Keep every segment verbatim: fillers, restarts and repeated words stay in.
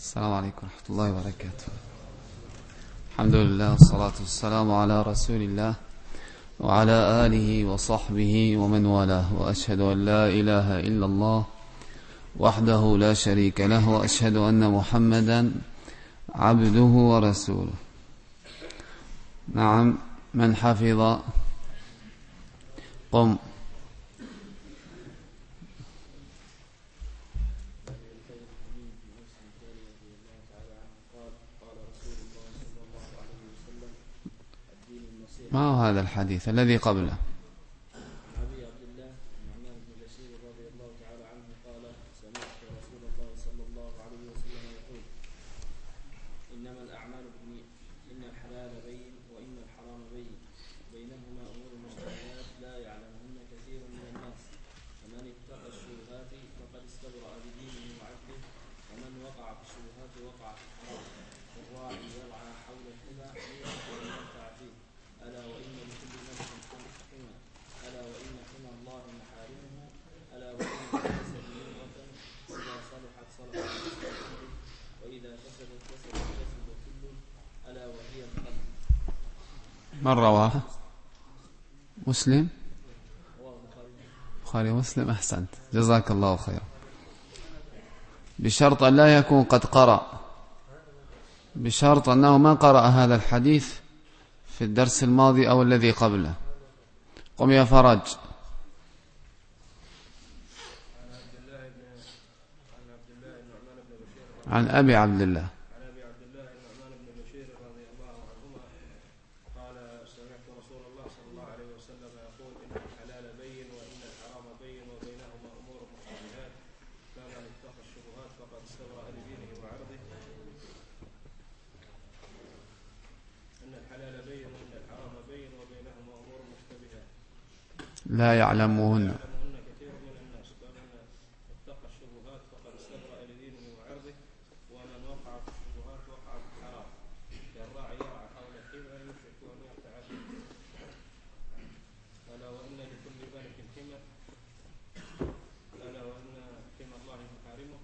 السلام عليكم ورحمة الله وبركاته. الحمد لله والصلاة والسلام على رسول الله وعلى آله وصحبه ومن والاه، وأشهد أن لا إله إلا الله وحده لا شريك له، وأشهد أن محمدا عبده ورسوله. نعم، من حفظ قم. ما هو هذا الحديث الذي قبله؟ أبي عبد الله النعمان بن بشير رضي الله تعالى عنه قال: سمعت رسول الله صلى الله عليه وسلم يقول: إنما الأعمال بالنيات، إن الحلال بين وإن الحرام بين، بينهما أمور مشتبهات لا يعلمهن كثير من الناس، فمن اتقى الشبهات فقد استبرأ لدينه وعرضه، ومن وقع في الشبهات وقع في الحرام، والراعي يرعى حول الحمى ليرتع فيه، ألا وإن لكل ملك حمى، ألا وإن حمى الله محارمه، ألا وإن الجسد مضغة إذا صلحت صلح الجسد كله، وإذا فسدت فسد الجسد كله، ألا وهي القلب. من رواها؟ مسلم؟ بخاري ومسلم. أحسنت، جزاك الله خيرا. بشرط أن لا يكون قد قرأ، بشرط أنه ما قرأ هذا الحديث في الدرس الماضي أو الذي قبله. قم يا فرج. عن أبي عبد الله عن أبي عبد الله النعمان بن بشير رضي الله عنهما قال: سمعت رسول الله صلى الله عليه وسلم يقول: إن الحلال بين وإن الحرام بين، وبينهما أمور مشتبهات، فمن اتقى الشبهات فقد استبرأ لدينه وعرضه. إن الحلال بين وإن الحرام بين، وبينهما أمور مشتبهات لا يعلمهن يعلمهن كثير من الناس، فمن اتقى الشبهات فقد استبرأ لدينه وعرضه، ومن وقع في الشبهات وقع في الحرام، كالراعي يرعى حول الحمى يوشك أن يرتع فيه، ألا وإن لكل ملك حمى، ألا وإن حمى الله محارمه،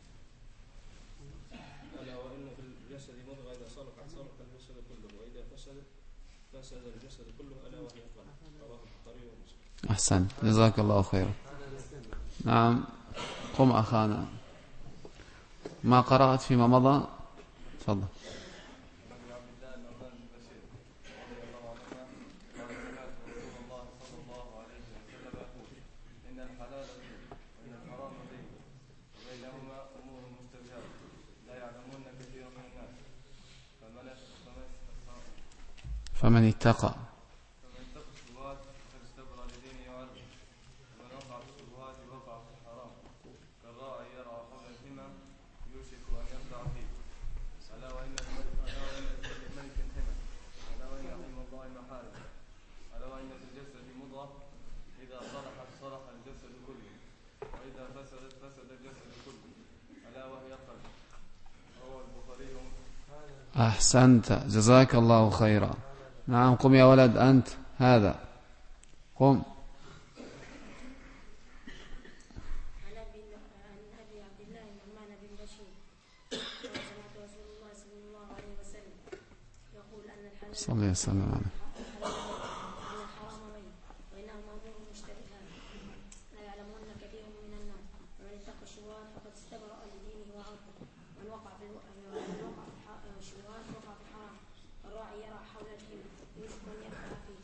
ألا وإن في الجسد مضغة إذا صلحت صلح الجسد كله، وإذا فسدت فسد الجسد كله، ألا وهي القلب. رواه البخاري ومسلم. أحسنت، جزاك الله خيرا. نعم، قم أخانا. ما قرأت فيما مضى؟ تفضل. فمن اتقى أحسنت، جزاك الله خيرا. نعم، قم يا ولد أنت هذا، قم. عن أبي عبد الله النعمان بن بشير قال: سمعت رسول الله صلى الله عليه وسلم يقول: أن الحلال صلى الله عليه وسلم عليه. وأن الحرام بين، وإنهما أمور مشتبهات لا يعلمهن كثير من الناس، ومن اتقى الشبهات فقد استبرأ لدينه وعرضه، ومن وقع في الشبهات وقع في الحرام، الراعي يرعى حول الحمى يوشك أن يرتع فيه،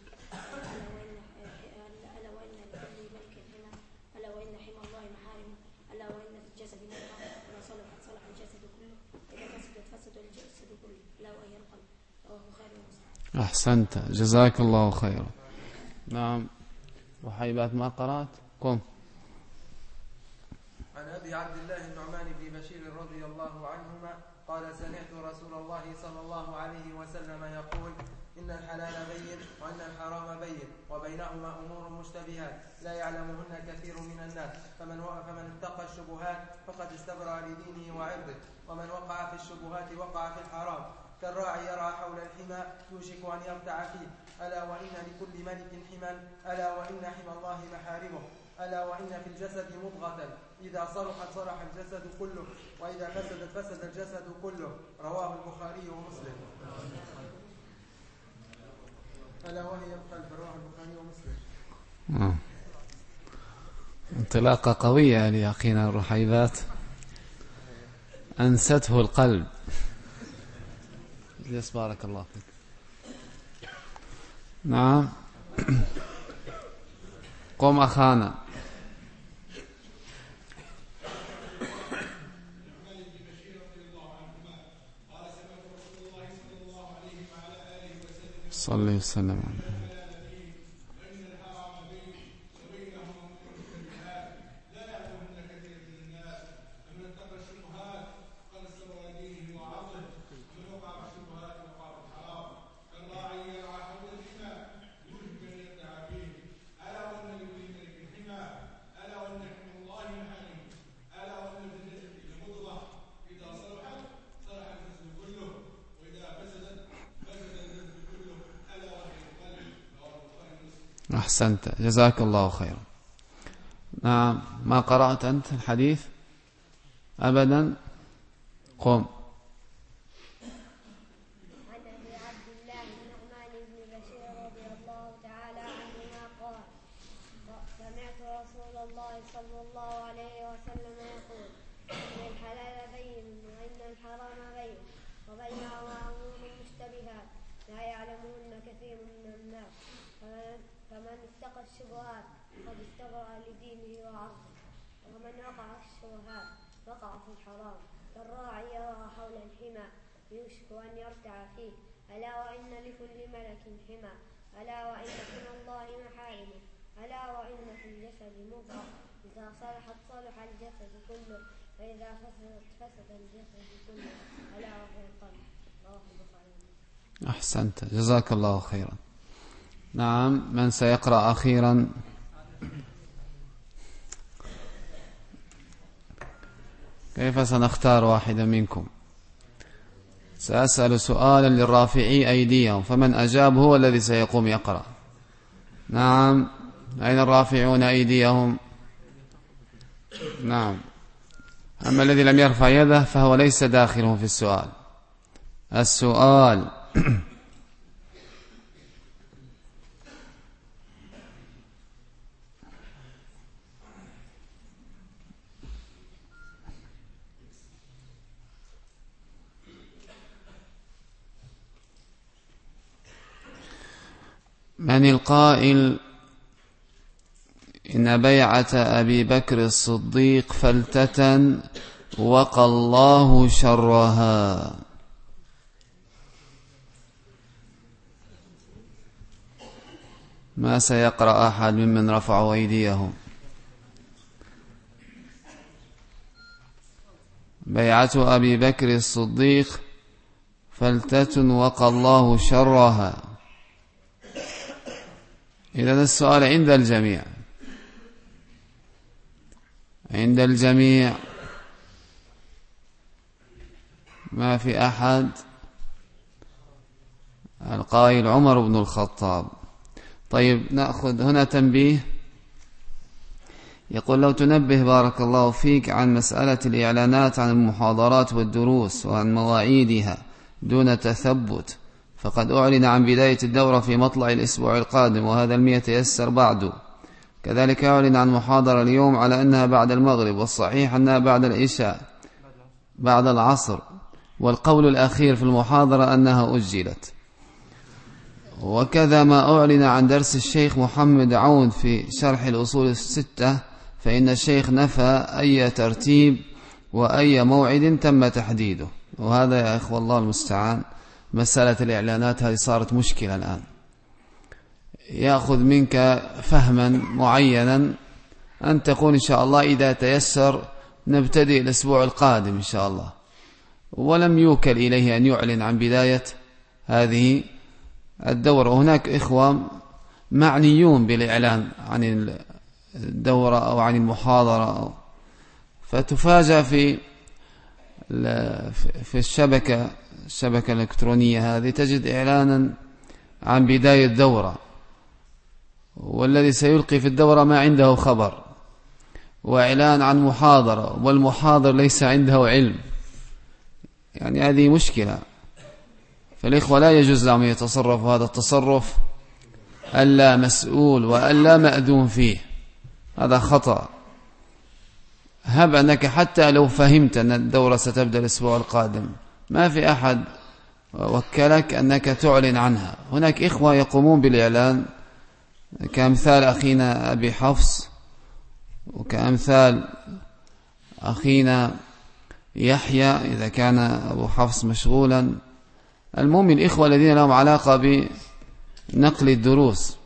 ألا وإن لكل ملك حمى، ألا وإن حمى الله محارمه، ألا وإن في الجسد مضغة إذا صلحت صلح الجسد كله، إذا فسدت فسد الجسد كله، ألا وهي القلب. رواه البخاري ومسلم. أحسنت، جزاك الله خيرا. نعم، وحيبات ما قرأت؟ قم. عن أبي عبد الله النعمان بن بشير رضي الله عنهما قال: سمعت رسول الله صلى الله عليه وسلم يقول: إن الحلال بين وإن الحرام بين، وبينهما أمور مشتبهات لا يعلمهن كثير من الناس، فمن فمن اتقى الشبهات فقد استبرأ لدينه وعرضه، ومن وقع في الشبهات وقع في الحرام، كالراعي يرعى حول الحمى يوشك أن يرتع فيه، ألا وإن لكل ملك حمى، ألا وإن حمى الله محارمه، ألا وإن في الجسد مضغة إذا صلحت صلح الجسد كله وإذا فسدت فسد الجسد كله. رواه البخاري ومسلم. ألا وهي القلب. رواه البخاري ومسلم. آه. انطلاقة قوية لأخينا الرحيبات، أنسته القلب. جلس بارك الله فيك. نعم. قم أخانا. صلى وسلم عليه. أحسنت، جزاك الله خيرا. نعم، ما قرأت أنت الحديث أبدا؟ قم. عن أبي عبد الله النعمان بن بشير رضي الله تعالى عنهما قال: سمعت رسول الله صلى الله عليه وسلم يقول: إن الحلال بين وإن الحرام بين وبينهما أمور مشتبهات لا يعلمهن كثير من الناس، فمن اتقى الشبهات قد استبرأ لدينه وعرضه، ومن وقع في الشبهات وقع في الحرام. كالراعي يرعى حول الحمى يوشك أن يرتع فيه. ألا وإن لكل ملك حمى، ألا وإن من الله محارمه، ألا وإن في الجسد مضغة إذا صلحت صلح الجسد كله وإذا فسدت فسد الجسد كله، ألا وهي القلب. رواه البخاري. أحسنت، جزاك الله خيرا. نعم، من سيقرأ أخيرا؟ كيف سنختار واحدا منكم؟ سأسأل سؤالا للرافعي أيديهم، فمن أجاب هو الذي سيقوم يقرأ. نعم، أين الرافعون أيديهم؟ نعم. أما الذي لم يرفع يده فهو ليس داخله في السؤال. السؤال: من القائل إن بيعة أبي بكر الصديق فلتة وقى الله شرها؟ ما سيقرأ أحد ممن رفعوا أيديهم؟ بيعة أبي بكر الصديق فلتة وقى الله شرها. إذن السؤال عند الجميع، عند الجميع، ما في أحد. القائل عمر بن الخطاب. طيب، نأخذ هنا تنبيه. يقول: لو تنبه بارك الله فيك عن مسألة الإعلانات عن المحاضرات والدروس وعن مواعيدها دون تثبت، فقد أعلن عن بداية الدورة في مطلع الأسبوع القادم، وهذا لم يتيسر بعد. كذلك أعلن عن محاضرة اليوم على أنها بعد المغرب، والصحيح أنها بعد العشاء بعد العصر، والقول الأخير في المحاضرة أنها أجلت. وكذا ما أعلن عن درس الشيخ محمد عون في شرح الأصول الستة، فإن الشيخ نفى أي ترتيب وأي موعد تم تحديده. وهذا يا إخوة الله المستعان، مسألة الإعلانات هذه صارت مشكلة الآن. يأخذ منك فهما معينا أن تقول إن شاء الله إذا تيسر نبتدئ الأسبوع القادم إن شاء الله، ولم يوكل إليه أن يعلن عن بداية هذه الدورة. وهناك إخوة معنيون بالإعلان عن الدورة أو عن المحاضرة، فتفاجأ في في الشبكة الشبكة الإلكترونية هذه تجد إعلانا عن بداية الدورة، والذي سيلقي في الدورة ما عنده خبر، وإعلان عن محاضرة والمحاضر ليس عنده علم، يعني هذه مشكلة. فالإخوة لا يجوز لهم يتصرف هذا التصرف ألا مسؤول وألا مأذون فيه، هذا خطأ. هب أنك حتى لو فهمت أن الدورة ستبدأ الأسبوع القادم ما في أحد وكلك أنك تعلن عنها. هناك إخوة يقومون بالإعلان كأمثال أخينا أبي حفص وكأمثال أخينا يحيى إذا كان أبو حفص مشغولا. المهم الإخوة الذين لهم علاقة بنقل الدروس،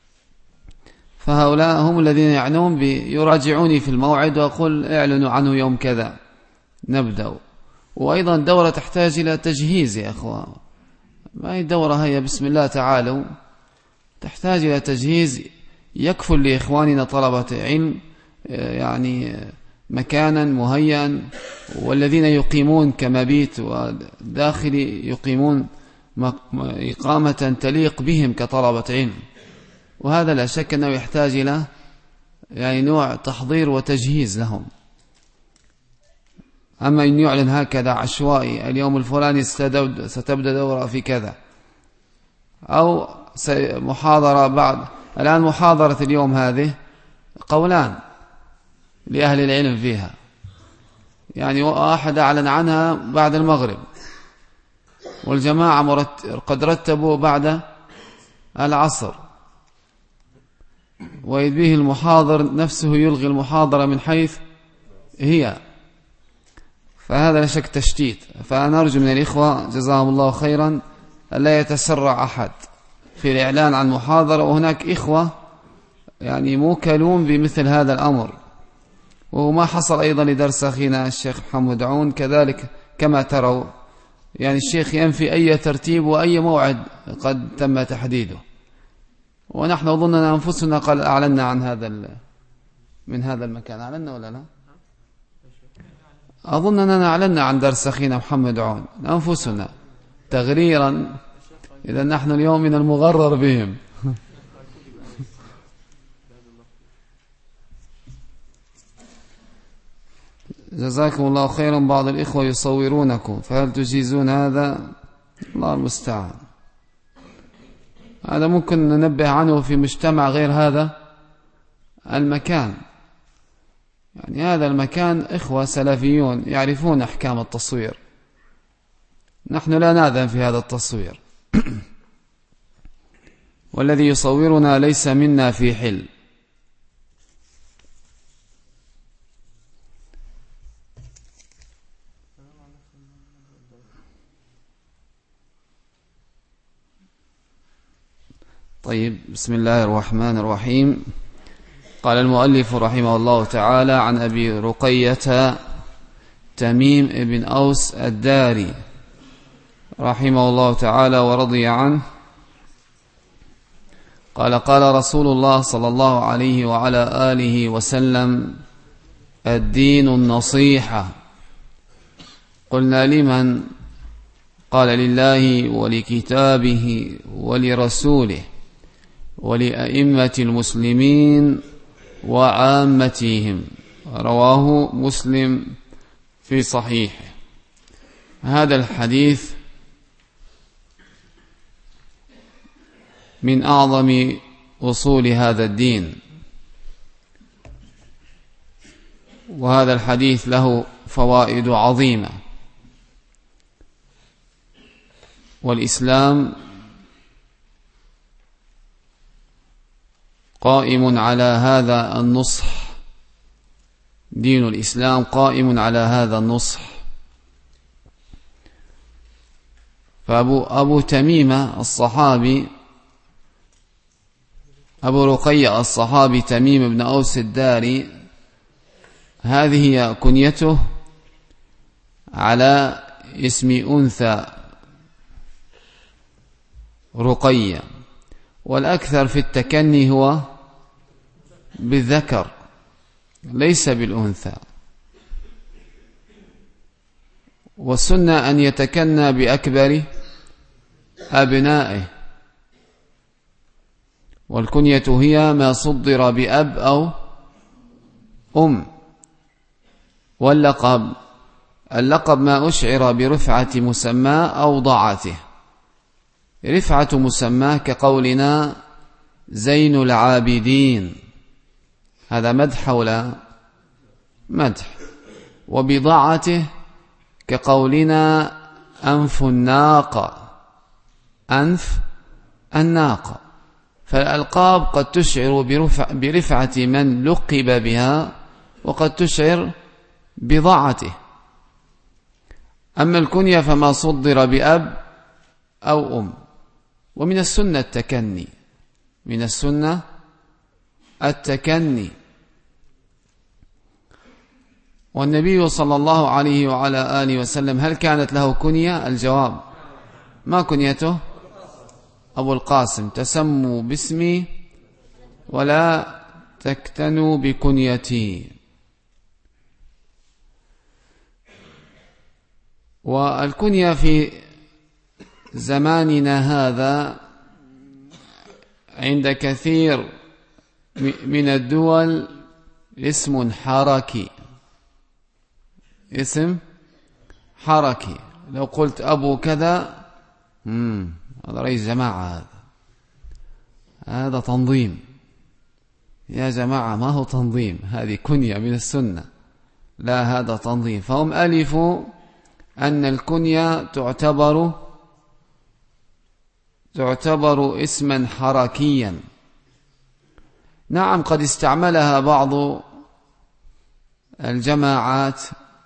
فهؤلاء هم الذين يعنون يراجعوني في الموعد وأقول اعلنوا عنه يوم كذا نبدأ. وأيضا الدورة تحتاج إلى تجهيز يا أخوة، ما هي الدورة هي بسم الله تعالوا، تحتاج إلى تجهيز يكفل لإخواننا طلبة علم يعني مكانا مهيئا، والذين يقيمون كمبيت وداخلي يقيمون إقامة تليق بهم كطلبة علم، وهذا لا شك أنه يحتاج إلى يعني نوع تحضير وتجهيز لهم. أما إن يعلن هكذا عشوائي اليوم الفلاني ستبدأ دورة في كذا أو محاضرة بعد، الآن محاضرة اليوم هذه قولان لأهل العلم فيها، يعني واحد أعلن عنها بعد المغرب والجماعة قد رتبوا بعد العصر، وإذ به المحاضر نفسه يلغي المحاضرة من حيث هي، فهذا لا شك تشتيت. فأنا أرجو من الإخوة جزاهم الله خيرا ألا يتسرع أحد في الإعلان عن محاضرة، وهناك إخوة يعني موكلون بمثل هذا الأمر. وما حصل أيضا لدرس أخينا الشيخ محمد عون كذلك كما تروا، يعني الشيخ ينفي أي ترتيب وأي موعد قد تم تحديده، ونحن أظننا أنفسنا قال أعلنا عن هذا من هذا المكان. أعلنا ولا لا؟ أظننا أعلنا عن درس أخينا محمد عون أنفسنا تغريرا، إذا نحن اليوم من المغرر بهم. جزاكم الله خيرا. بعض الإخوة يصورونكم، فهل تجيزون هذا؟ الله المستعان. هذا ممكن ننبه عنه في مجتمع غير هذا المكان، يعني هذا المكان إخوة سلفيون يعرفون أحكام التصوير، نحن لا نأذن في هذا التصوير والذي يصورنا ليس منا في حل. طيب، بسم الله الرحمن الرحيم. قال المؤلف رحمه الله تعالى: عن أبي رقية تميم بن أوس الداري رحمه الله تعالى ورضي عنه قال: قال رسول الله صلى الله عليه وعلى آله وسلم: الدين النصيحة. قلنا: لمن؟ قال: لله ولكتابه ولرسوله ولأئمة المسلمين وعامتهم. رواه مسلم في صحيحه. هذا الحديث من أعظم أصول هذا الدين، وهذا الحديث له فوائد عظيمة. والإسلام قائم على هذا النصح، دين الإسلام قائم على هذا النصح. فأبو أبو تميمة الصحابي أبو رقية الصحابي تميم بن أوس الداري، هذه هي كنيته على اسم أنثى رقية، والأكثر في التكني هو بالذكر ليس بالأنثى، والسنة أن يتكنى بأكبر أبنائه، والكنية هي ما صدر بأب أو أم. واللقب اللقب ما أشعر برفعة مسماه أو ضاعته. رفعة مسماه كقولنا زين العابدين، هذا مدح ولا مدح. وبضاعته كقولنا أنف الناقة، أنف الناقة. فالألقاب قد تشعر برفع برفعة من لقب بها، وقد تشعر بضاعته. أما الكنية فما صدر بأب أو أم. ومن السنة التكني، من السنة التكني. والنبي صلى الله عليه وعلى آله وسلم هل كانت له كنية؟ الجواب ما كنيته؟ أبو القاسم. تسموا باسمي ولا تكتنوا بكنيتي. والكنية في زماننا هذا عند كثير من الدول اسم حركي، اسم حركي. لو قلت أبو كذا، مم. هذا رئيس جماعة، هذا هذا تنظيم. يا جماعة ما هو تنظيم، هذه كنية من السنة، لا هذا تنظيم. فهم ألفوا أن الكنية تعتبر تعتبر اسما حركيا. نعم قد استعملها بعض الجماعات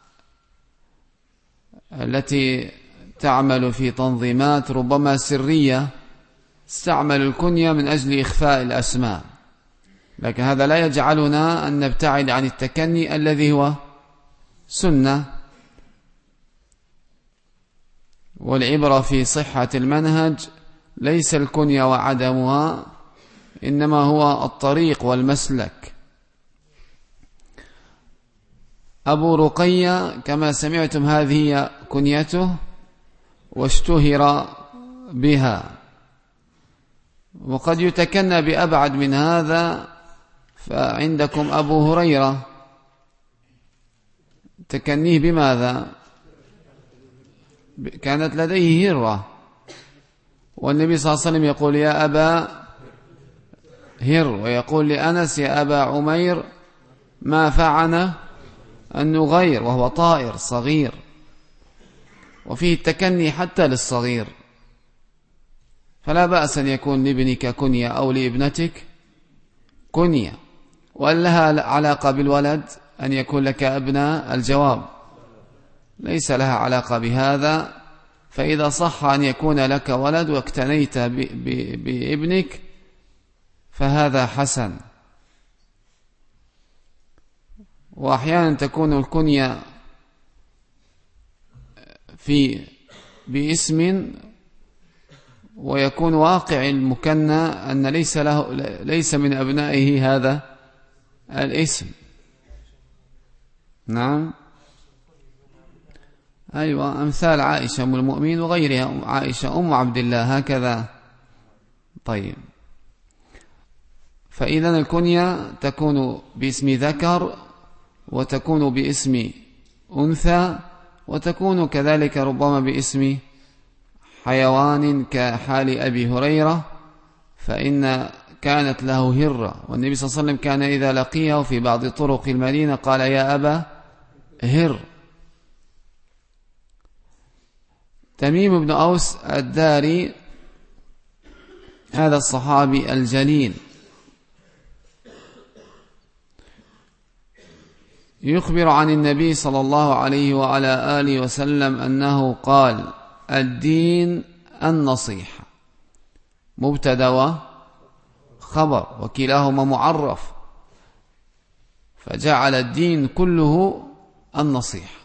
التي تعمل في تنظيمات ربما سرية، استعمل الكنية من أجل إخفاء الأسماء، لكن هذا لا يجعلنا أن نبتعد عن التكني الذي هو سنة. والعبرة في صحة المنهج ليس الكنية وعدمها، إنما هو الطريق والمسلك. أبو رقية كما سمعتم هذه هي كنيته واشتهر بها. وقد يتكنى بأبعد من هذا، فعندكم أبو هريرة تكنيه بماذا؟ كانت لديه هرة، والنبي صلى الله عليه وسلم يقول يا أبا هر، ويقول لأنس يا أبا عمير ما فعل النغير، وهو طائر صغير. وفيه التكني حتى للصغير، فلا بأس أن يكون لابنك كنية أو لابنتك كنية. وأن لها علاقة بالولد أن يكون لك ابناء، الجواب ليس لها علاقة بهذا. فإذا صح أن يكون لك ولد واقتنيت بابنك فهذا حسن. وأحيانا تكون الكنية في باسم ويكون واقع المكنى أن ليس له ليس من أبنائه هذا الاسم. نعم أيوة، أمثال عائشة أم المؤمنين وغيرها، عائشة أم عبد الله هكذا. طيب، فإذا الكنية تكون باسم ذكر، وتكون باسم أنثى، وتكون كذلك ربما باسم حيوان كحال أبي هريرة، فإن كانت له هرة، والنبي صلى الله عليه وسلم كان إذا لقيه في بعض طرق المدينة قال يا أبا هر. تميم بن أوس الداري هذا الصحابي الجليل يخبر عن النبي صلى الله عليه وعلى آله وسلم أنه قال الدين النصيحة، مبتدأ وخبر وكلاهما معرف، فجعل الدين كله النصيحة.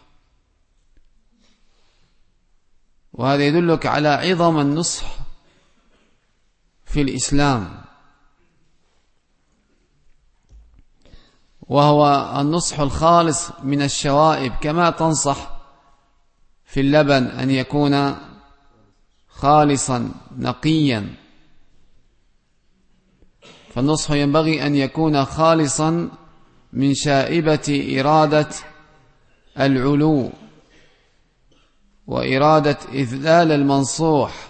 وهذا يدلك على عظم النصح في الإسلام، وهو النصح الخالص من الشوائب، كما تنصح في اللبن أن يكون خالصا نقيا، فالنصح ينبغي أن يكون خالصا من شائبة إرادة العلو وإرادة إذلال المنصوح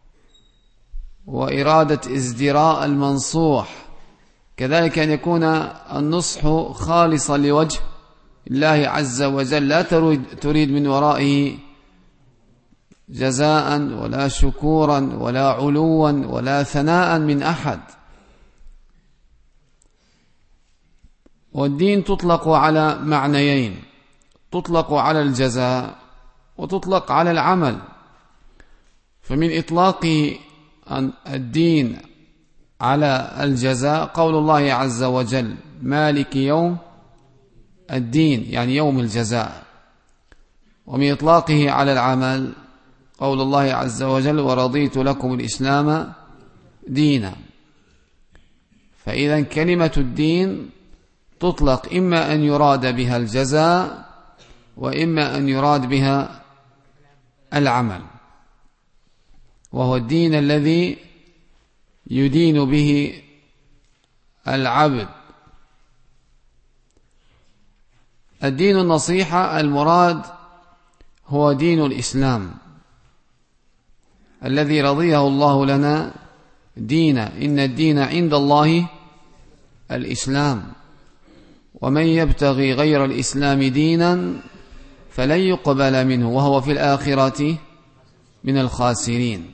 وإرادة ازدراء المنصوح، كذلك أن يكون النصح خالصا لوجه الله عز وجل، لا تريد من ورائه جزاء ولا شكورا ولا علوا ولا ثناء من أحد. والدين تطلق على معنيين، تطلق على الجزاء وتطلق على العمل. فمن إطلاق الدين على الجزاء قول الله عز وجل مالك يوم الدين، يعني يوم الجزاء. ومن إطلاقه على العمل قول الله عز وجل ورضيت لكم الإسلام دينا. فإذا كلمة الدين تطلق إما أن يراد بها الجزاء وإما أن يراد بها العمل، وهو الدين الذي يدين به العبد. الدين النصيحة المراد هو دين الإسلام الذي رضيه الله لنا دينا، إن الدين عند الله الإسلام، ومن يبتغي غير الإسلام دينا فلن يقبل منه وهو في الآخرة من الخاسرين.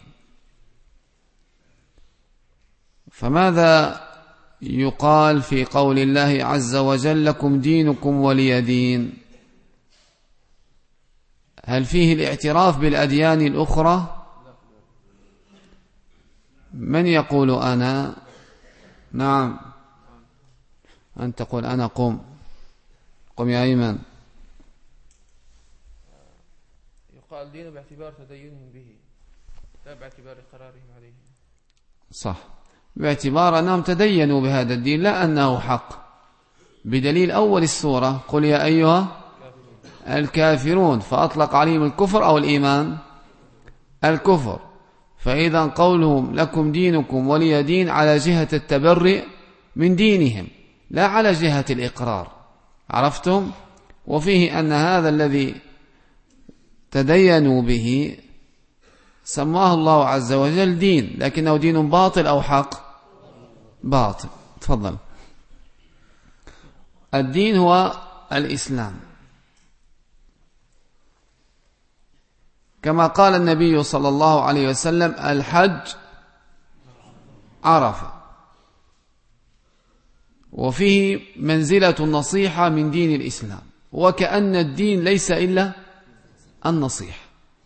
فماذا يقال في قول الله عز وجل لكم دينكم ولي دين؟ هل فيه الاعتراف بالأديان الأخرى؟ من يقول أنا؟ نعم، أن تقول أنا. قم قم يا أيمن. يقال دين باعتبار تدينهم به لا باعتبار قرارهم عليه. صح، باعتبار أنهم تدينوا بهذا الدين لا أنه حق، بدليل أول السورة قل يا أيها الكافرون، فأطلق عليهم الكفر أو الإيمان؟ الكفر. فإذا قولهم لكم دينكم ولي دين على جهة التبرئ من دينهم لا على جهة الإقرار. عرفتم؟ وفيه أن هذا الذي تدينوا به سماه الله عز وجل دين، لكنه دين باطل أو حق؟ باطل. تفضل. الدين هو الإسلام، كما قال النبي صلى الله عليه وسلم الحج عرفة. وفيه منزلة النصيحة من دين الإسلام، وكأن الدين ليس إلا النصيحة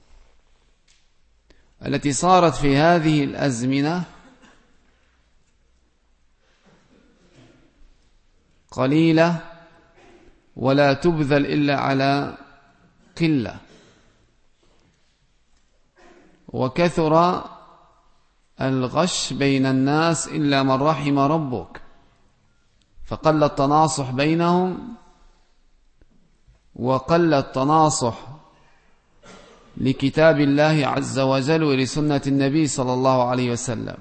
التي صارت في هذه الأزمنة قليلة ولا تبذل إلا على قلة، وكثر الغش بين الناس إلا من رحم ربك، فقل التناصح بينهم وقل التناصح لكتاب الله عز وجل ولسنة النبي صلى الله عليه وسلم.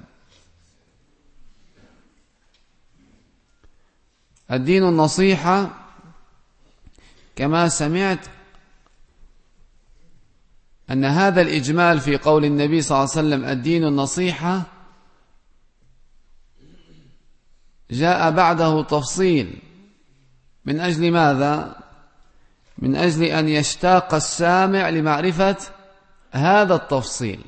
الدين النصيحة كما سمعت أن هذا الإجمال في قول النبي صلى الله عليه وسلم الدين النصيحة جاء بعده تفصيل. من أجل ماذا؟ من أجل أن يشتاق السامع لمعرفة هذا التفصيل.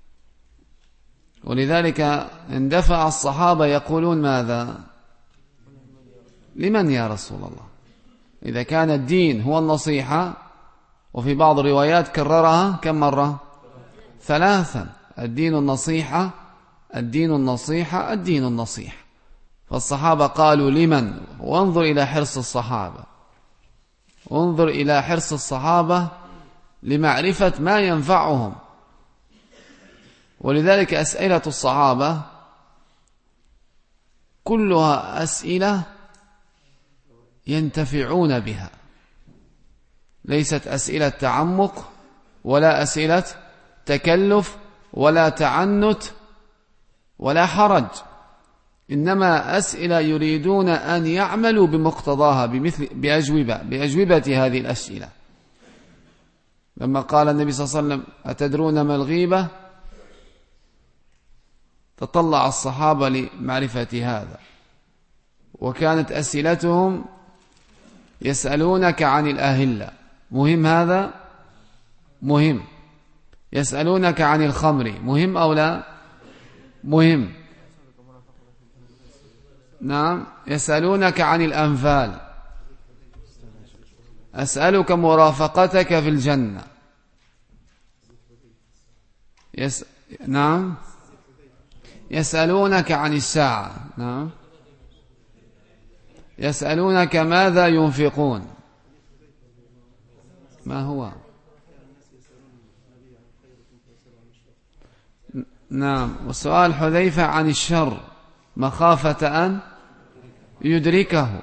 ولذلك اندفع الصحابة يقولون ماذا؟ لمن يا رسول الله؟ إذا كان الدين هو النصيحة، وفي بعض الروايات كررها كم مرة؟ ثلاثا. الدين النصيحة الدين النصيحة الدين النصيحة. فالصحابة قالوا لمن؟ وانظر إلى حرص الصحابة، انظر إلى حرص الصحابة لمعرفة ما ينفعهم. ولذلك أسئلة الصحابة كلها أسئلة ينتفعون بها، ليست أسئلة تعمق ولا أسئلة تكلف ولا تعنت ولا حرج، إنما أسئلة يريدون أن يعملوا بمقتضاها بمثل بأجوبة بأجوبة هذه الأسئلة. لما قال النبي صلى الله عليه وسلم أتدرون ما الغيبة؟ تطلع الصحابة لمعرفة هذا، وكانت أسئلتهم يسألونك عن الأهلة، مهم هذا؟ مهم. يسألونك عن الخمر، مهم أو لا؟ مهم. نعم. يسألونك عن الأنفال، أسألك مرافقتك في الجنة. يس... نعم. يسألونك عن الساعة، نعم. يسألونك ماذا ينفقون، ما هو؟ نعم. وسؤال حذيفة عن الشر مخافة أن يدركه.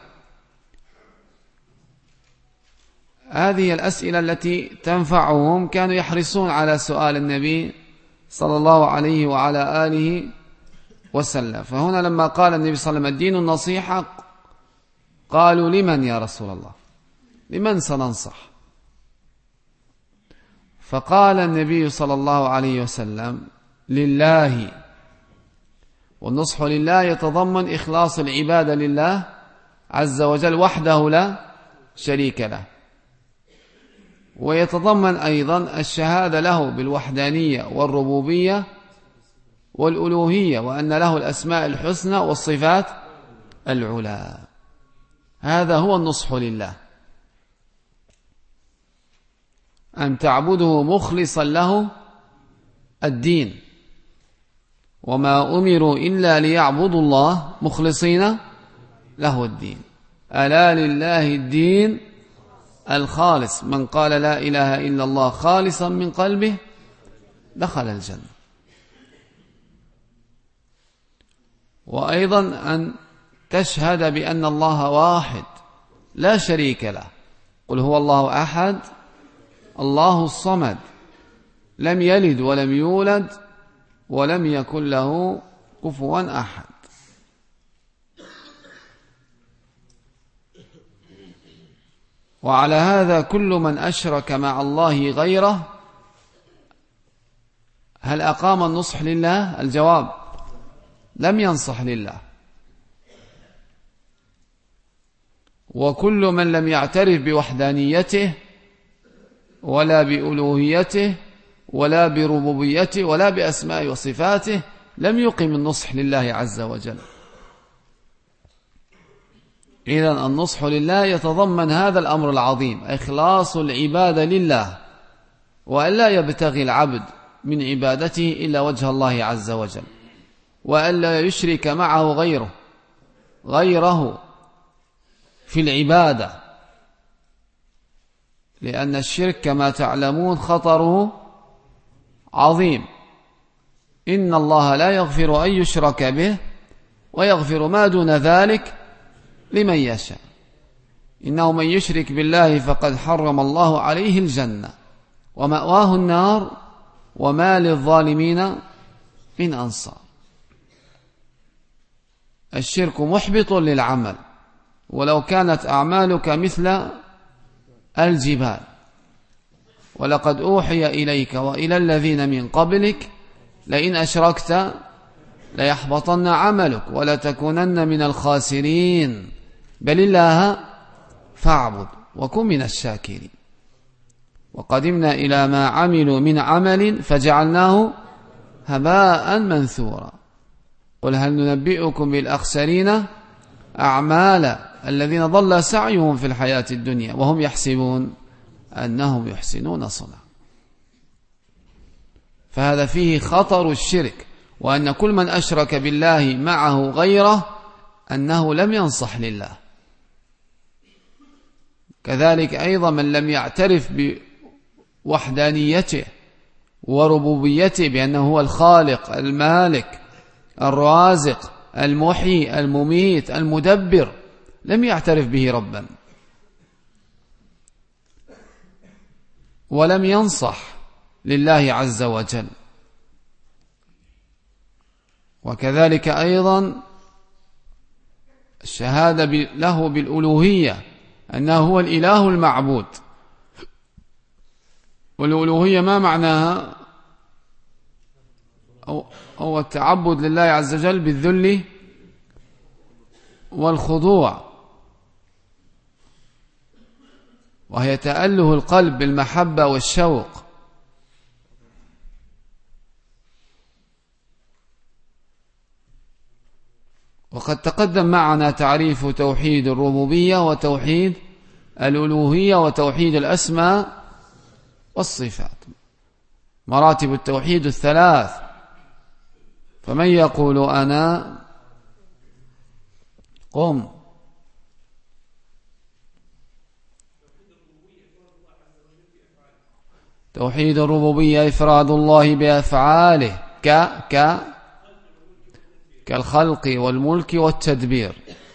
هذه الأسئلة التي تنفعهم، كانوا يحرصون على سؤال النبي صلى الله عليه وعلى آله وسلم. فهنا لما قال النبي صلى الله عليه وسلم الدين النصيحة، قالوا لمن يا رسول الله؟ لمن سننصح؟ فقال النبي صلى الله عليه وسلم لله. والنصح لله يتضمن إخلاص العبادة لله عز وجل وحده لا شريك له، ويتضمن أيضا الشهادة له بالوحدانية والربوبية والألوهية، وأن له الأسماء الحسنى والصفات العلى. هذا هو النصح لله، أن تعبده مخلصا له الدين. وما أمروا إلا ليعبدوا الله مخلصين له الدين، ألا لله الدين الخالص، من قال لا إله إلا الله خالصا من قلبه دخل الجنة. وأيضا أن تشهد بأن الله واحد لا شريك له، قل هو الله أحد الله الصمد لم يلد ولم يولد ولم يكن له كفوا أحد. وعلى هذا كل من أشرك مع الله غيره هل أقام النصح لله؟ الجواب لم ينصح لله. وكل من لم يعترف بوحدانيته ولا بألوهيته ولا بربوبيته ولا بأسماء وصفاته لم يقم النصح لله عز وجل. إذن النصح لله يتضمن هذا الأمر العظيم، إخلاص العبادة لله، وألا يبتغي العبد من عبادته إلا وجه الله عز وجل، وألا يشرك معه غيره غيره في العبادة، لأن الشرك كما تعلمون خطره عظيم. إن الله لا يغفر أن يشرك به ويغفر ما دون ذلك لمن يشاء. إنه من يشرك بالله فقد حرم الله عليه الجنة ومأواه النار وما للظالمين من أنصار. الشرك محبط للعمل ولو كانت أعمالك مثل الجبال. ولقد أوحي إليك وإلى الذين من قبلك لئن أشركت ليحبطن عملك ولتكونن من الخاسرين بل الله فاعبد وكن من الشاكرين. وقدمنا إلى ما عملوا من عمل فجعلناه هباء منثورا. قل هل ننبئكم بالأخسرين أعمالا الذين ضل سعيهم في الحياة الدنيا وهم يحسبون أنهم يحسنون صنعا. فهذا فيه خطر الشرك، وأن كل من أشرك بالله معه غيره أنه لم ينصح لله. كذلك أيضا من لم يعترف بوحدانيته وربوبيته بأنه هو الخالق المالك الرازق المحيي المميت المدبر، لم يعترف به ربا ولم ينصح لله عز وجل. وكذلك أيضا الشهادة له بالألوهية أنه هو الإله المعبود. والألوهية ما معناها؟ هو التعبد لله عز وجل بالذل والخضوع، وهي تأله القلب بالمحبة والشوق. وقد تقدم معنا تعريف توحيد الربوبية وتوحيد الألوهية وتوحيد الأسماء والصفات، مراتب التوحيد الثلاث. فمن يقول أنا قم توحيد الربوبية إفراد الله بأفعاله ك ك كالخلق والملك والتدبير.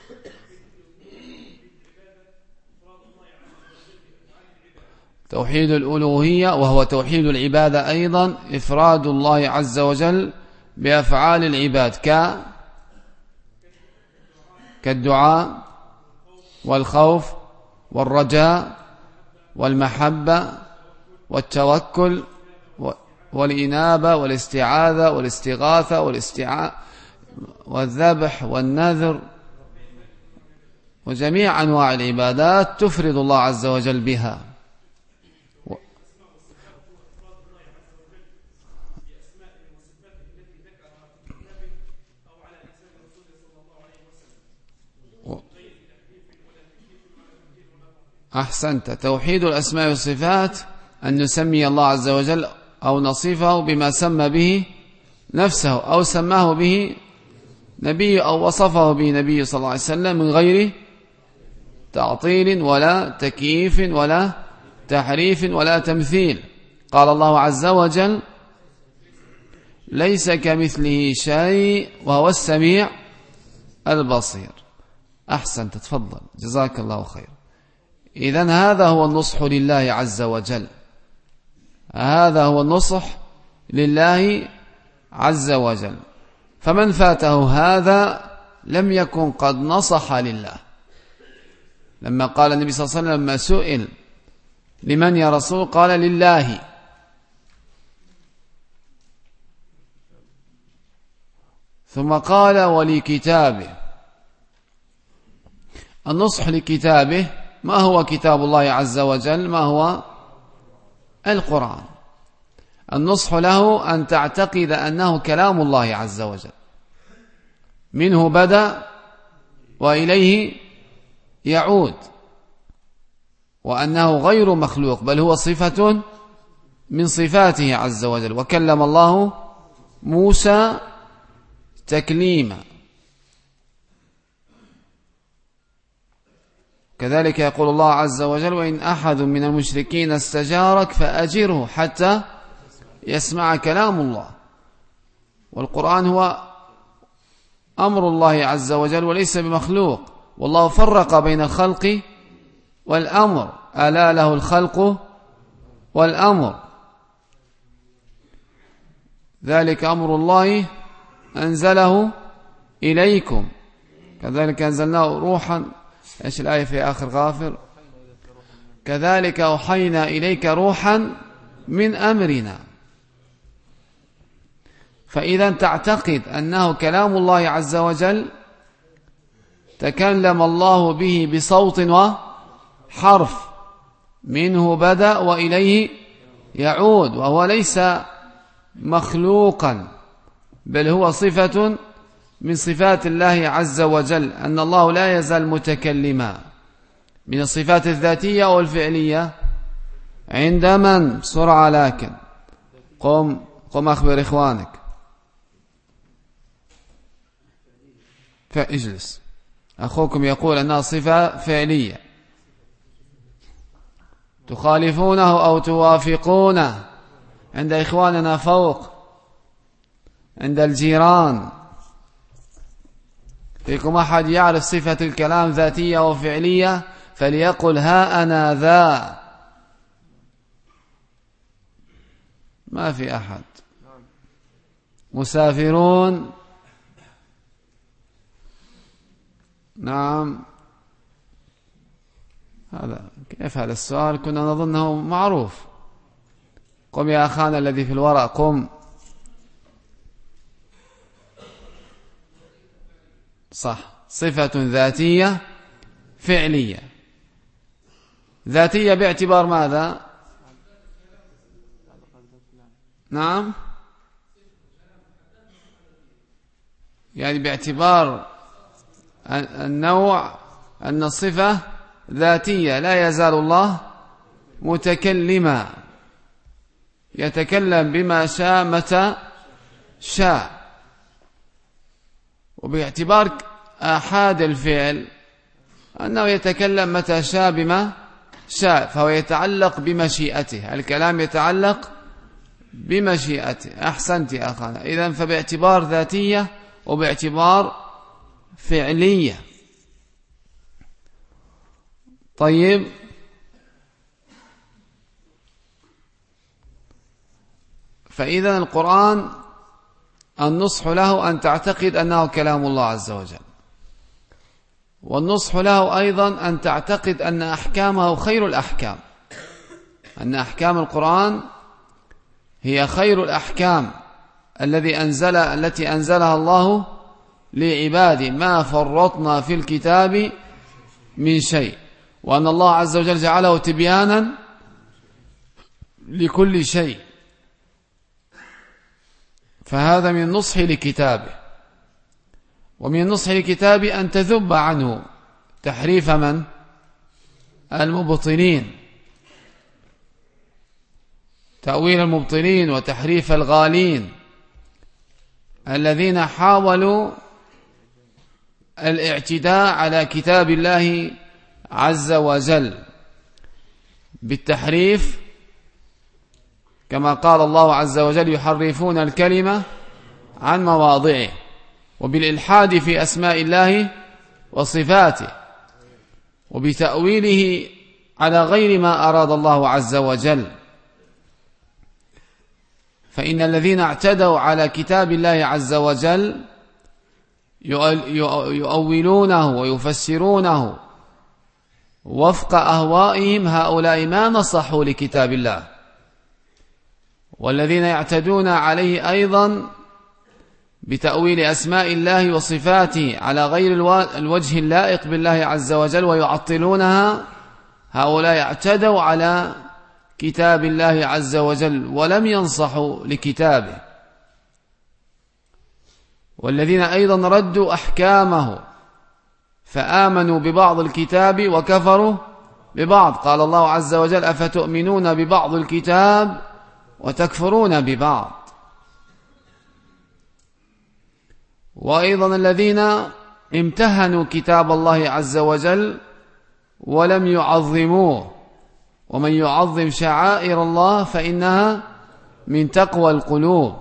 توحيد الألوهية وهو توحيد العبادة أيضا إفراد الله عز وجل بأفعال العباد ك كالدعاء والخوف والرجاء والمحبة والتوكل والإنابة والاستعاذة والاستغاثة والاستعاء والذبح والنذر وجميع أنواع العبادات تفرد الله عز وجل بها. أحسنت. توحيد الأسماء والصفات أن نسمي الله عز وجل أو نصفه بما سمى به نفسه أو سماه به نبي أو وصفه به نبي صلى الله عليه وسلم من غير تعطيل ولا تكييف ولا تحريف ولا تمثيل. قال الله عز وجل ليس كمثله شيء وهو السميع البصير. أحسنت، تفضل، جزاك الله خير. إذن هذا هو النصح لله عز وجل، هذا هو النصح لله عز وجل. فمن فاته هذا لم يكن قد نصح لله. لما قال النبي صلى الله عليه وسلم لما سئل لمن يا رسول قال لله. ثم قال ولكتابه. النصح لكتابه ما هو كتاب الله عز وجل؟ ما هو القرآن. النصح له أن تعتقد أنه كلام الله عز وجل، منه بدأ وإليه يعود، وأنه غير مخلوق بل هو صفة من صفاته عز وجل. وكلم الله موسى تكليما. كذلك يقول الله عز وجل وإن أحد من المشركين استجارك فأجره حتى يسمع كلام الله. والقرآن هو أمر الله عز وجل وليس بمخلوق. والله فرق بين الخلق والأمر، ألا له الخلق والأمر. ذلك أمر الله أنزله إليكم كذلك أنزلناه روحا. إيش الآية في آخر غافر؟ كذلك أوحينا إليك روحا من أمرنا. فإذا تعتقد أنه كلام الله عز وجل تكلم الله به بصوت وحرف، منه بدأ وإليه يعود، وهو ليس مخلوقا بل هو صفة من صفات الله عز وجل، أن الله لا يزال متكلما. من الصفات الذاتية والفعلية عند من؟ بسرعة لكن قم قم أخبر إخوانك. فاجلس، أخوكم يقول أنها صفة فعلية تخالفونه أو توافقونه عند إخواننا فوق، عند الجيران. فيكم أحد يعرف صفة الكلام ذاتية وفعلية فليقل ها أنا ذا. ما في أحد. مسافرون نعم. هذا كيف هذا السؤال؟ كنا نظنه معروف. قم يا أخانا الذي في الورق، قم. صح، صفة ذاتية فعلية. ذاتية باعتبار ماذا؟ نعم، يعني باعتبار النوع أن الصفة ذاتية، لا يزال الله متكلما، يتكلم بما شاء متى شاء. وباعتبار آحاد الفعل أنه يتكلم متى شاء بما شاء، فهو يتعلق بمشيئته، الكلام يتعلق بمشيئته. أحسنت يا أخانا. إذن فباعتبار ذاتية وباعتبار فعلية. طيب، فإذا القرآن النصح له أن تعتقد أنه كلام الله عز وجل، والنصح له أيضا أن تعتقد أن أحكامه خير الأحكام، أن أحكام القرآن هي خير الأحكام الذي أنزل التي أنزلها الله لعباده، ما فرطنا في الكتاب من شيء، وأن الله عز وجل جعله تبيانا لكل شيء. فهذا من النصح لكتابه. ومن النصح لكتابه أن تذب عنه تحريف من؟ المبطلين، تأويل المبطلين وتحريف الغالين الذين حاولوا الاعتداء على كتاب الله عز وجل بالتحريف، كما قال الله عز وجل: يحرفون الكلمة عن مواضعه، وبالإلحاد في أسماء الله وصفاته، وبتأويله على غير ما أراد الله عز وجل. فإن الذين اعتدوا على كتاب الله عز وجل يؤولونه ويفسرونه وفق أهوائهم، هؤلاء ما نصحوا لكتاب الله. والذين يعتدون عليه أيضا بتأويل أسماء الله وصفاته على غير الوجه اللائق بالله عز وجل ويعطلونها، هؤلاء اعتدوا على كتاب الله عز وجل ولم ينصحوا لكتابه. والذين أيضا ردوا أحكامه فآمنوا ببعض الكتاب وكفروا ببعض. قال الله عز وجل: أفتؤمنون ببعض الكتاب وتكفرون ببعض. وأيضا الذين امتهنوا كتاب الله عز وجل ولم يعظموه، ومن يعظم شعائر الله فإنها من تقوى القلوب.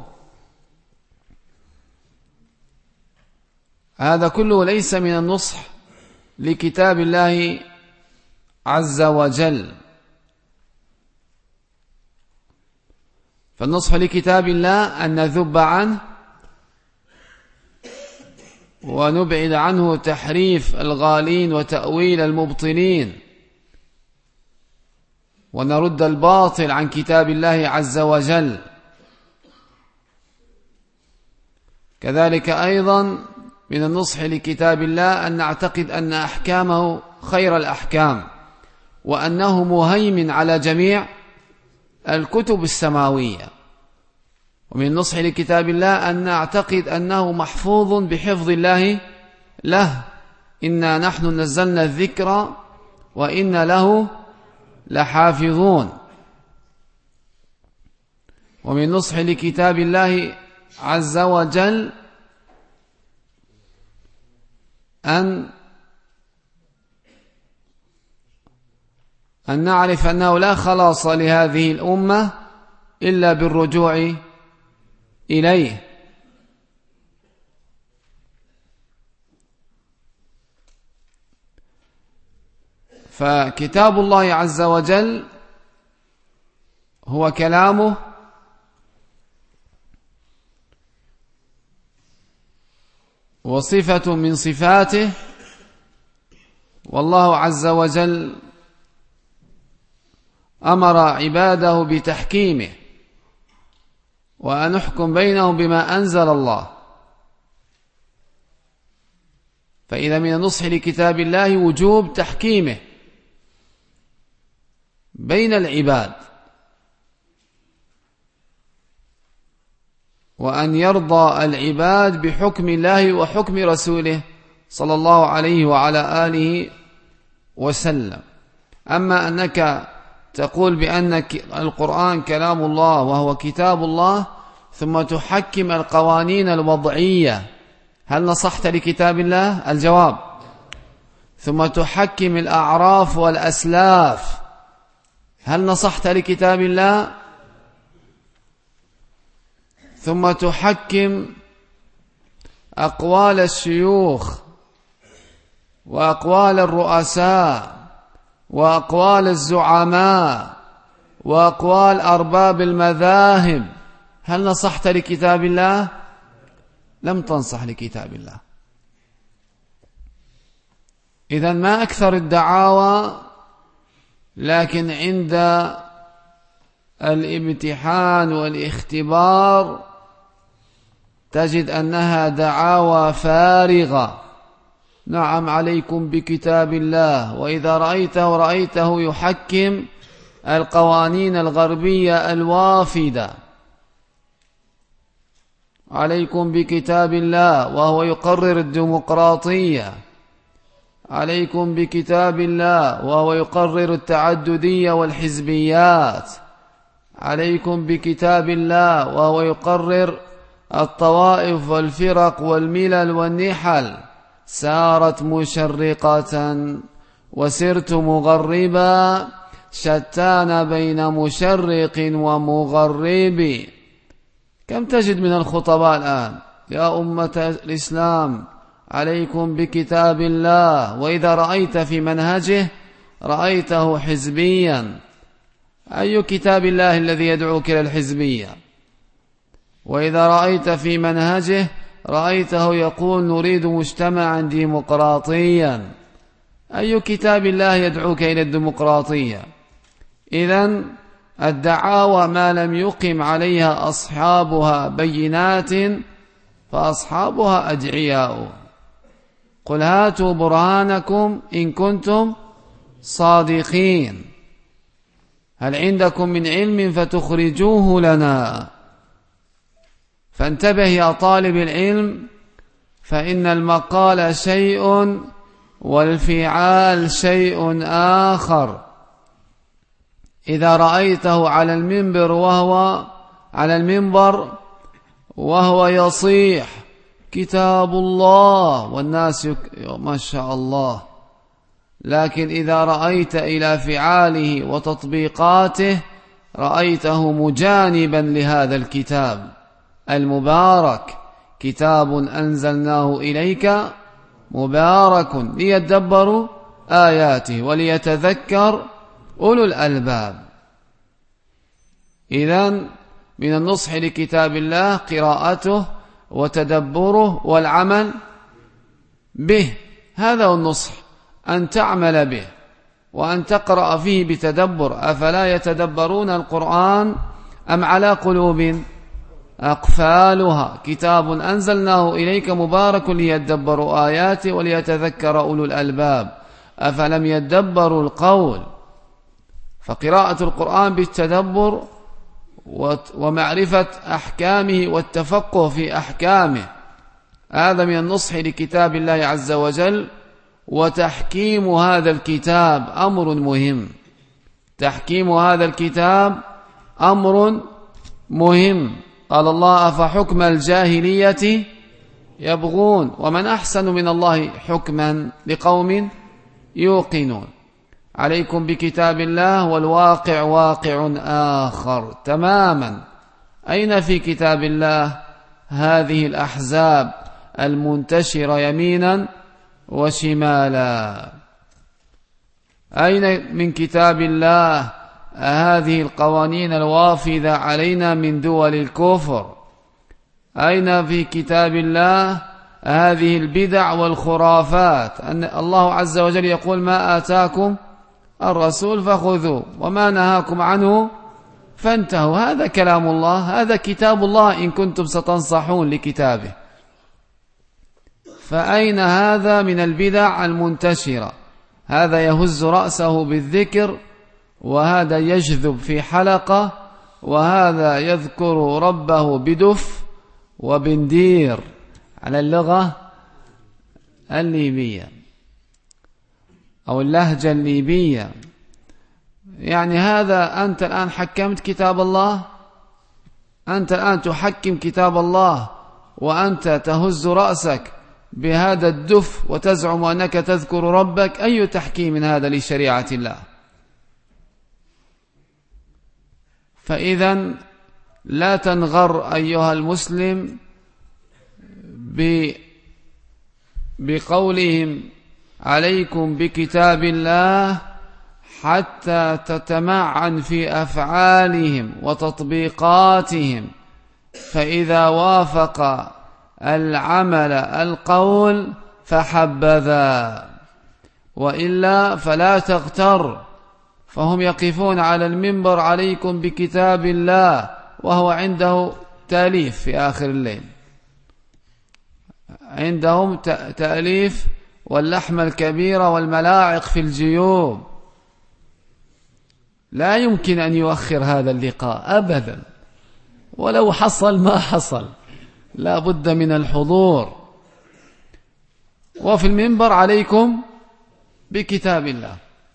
هذا كله ليس من النصح لكتاب الله عز وجل. فالنصح لكتاب الله أن نذب عنه ونبعد عنه تحريف الغالين وتأويل المبطلين، ونرد الباطل عن كتاب الله عز وجل. كذلك أيضا من النصح لكتاب الله أن نعتقد أن أحكامه خير الأحكام، وأنه مهيمن على جميع الكتب السماوية. ومن النصح لكتاب الله أن نعتقد أنه محفوظ بحفظ الله له، إنا نحن نزلنا الذكر وإنا له لحافظون. ومن النصح لكتاب الله عز وجل أن أن نعرف أنه لا خلاص لهذه الأمة إلا بالرجوع إليه. فكتاب الله عز وجل هو كلامه وصفة من صفاته والله عز وجل أمر عباده بتحكيمه وأن نحكم بينهم بما أنزل الله. فإذا من النصح لكتاب الله وجوب تحكيمه بين العباد، وأن يرضى العباد بحكم الله وحكم رسوله صلى الله عليه وعلى آله وسلم. أما أنك تقول بأن القرآن كلام الله وهو كتاب الله ثم تحكم القوانين الوضعية، هل نصحت لكتاب الله؟ الجواب. ثم تحكم الأعراف والأسلاف، هل نصحت لكتاب الله؟ ثم تحكم أقوال الشيوخ وأقوال الرؤساء وأقوال الزعماء وأقوال أرباب المذاهب، هل نصحت لكتاب الله؟ لم تنصح لكتاب الله. إذن ما أكثر الدعاوى، لكن عند الامتحان والاختبار تجد أنها دعاوى فارغة. نعم عليكم بكتاب الله، وإذا رأيته رأيته يحكم القوانين الغربية الوافدة. عليكم بكتاب الله وهو يقرر الديمقراطية، عليكم بكتاب الله وهو يقرر التعددية والحزبيات، عليكم بكتاب الله وهو يقرر الطوائف والفرق والملل والنحل. سارت مشرقة وسرت مغربا، شتان بين مشرق ومغرب. كم تجد من الخطباء الآن؟ يا أمة الإسلام عليكم بكتاب الله، وإذا رأيت في منهجه رأيته حزبيا. أي كتاب الله الذي يدعوك إلى الحزبية؟ وإذا رأيت في منهجه رأيته يقول نريد مجتمعا ديمقراطيا. أي كتاب الله يدعوك إلى الديمقراطية؟ إذن الدعاوى ما لم يقم عليها أصحابها بينات فأصحابها أدعياء. قل هاتوا برهانكم إن كنتم صادقين، هل عندكم من علم فتخرجوه لنا؟ فانتبه يا طالب العلم، فإن المقال شيء والفعال شيء آخر. إذا رأيته على المنبر وهو على المنبر وهو يصيح كتاب الله والناس يك... ما شاء الله، لكن إذا رأيت إلى فعاله وتطبيقاته رأيته مجانبا لهذا الكتاب المبارك. كتاب أنزلناه إليك مبارك ليدبروا آياته وليتذكر أولو الألباب. إذن من النصح لكتاب الله قراءته وتدبره والعمل به، هذا هو النصح، أن تعمل به وأن تقرأ فيه بتدبر. أفلا يتدبرون القرآن أم على قلوب أقفالها؟ كتاب أنزلناه إليك مبارك ليدبروا آياته وليتذكر أولو الألباب أفلم يدبروا القول. فقراءة القرآن بالتدبر ومعرفة أحكامه والتفقه في أحكامه، هذا من النصح لكتاب الله عز وجل. وتحكيم هذا الكتاب أمر مهم، تحكيم هذا الكتاب أمر مهم. قال الله أفحكم الجاهلية يبغون ومن أحسن من الله حكما لقوم يوقنون. عليكم بكتاب الله، والواقع واقع آخر تماما. أين في كتاب الله هذه الأحزاب المنتشرة يمينا وشمالا؟ أين من كتاب الله هذه القوانين الوافدة علينا من دول الكفر؟ أين في كتاب الله هذه البدع والخرافات، أن الله عز وجل يقول ما آتاكم الرسول فخذوه وما نهاكم عنه فانتهوا. هذا كلام الله، هذا كتاب الله إن كنتم ستنصحون لكتابه. فأين هذا من البدع المنتشرة؟ هذا يهز رأسه بالذكر، وهذا يجذب في حلقة، وهذا يذكر ربه بدف وبندير على اللغة الليبية أو اللهجة الليبية. يعني هذا أنت الآن حكمت كتاب الله، أنت الآن تحكم كتاب الله وأنت تهز رأسك بهذا الدف وتزعم أنك تذكر ربك. أي تحكيم هذا لشريعة الله؟ فإذا لا تنغر أيها المسلم بقولهم عليكم بكتاب الله حتى تتمعن في أفعالهم وتطبيقاتهم، فإذا وافق العمل القول فحبذا، وإلا فلا تغتر. فهم يقفون على المنبر عليكم بكتاب الله وهو عنده تأليف في آخر الليل، عندهم تأليف واللحمة الكبيرة والملاعق في الجيوب. لا يمكن أن يؤخر هذا اللقاء أبدا، ولو حصل ما حصل، لا بد من الحضور. وفي المنبر عليكم بكتاب الله.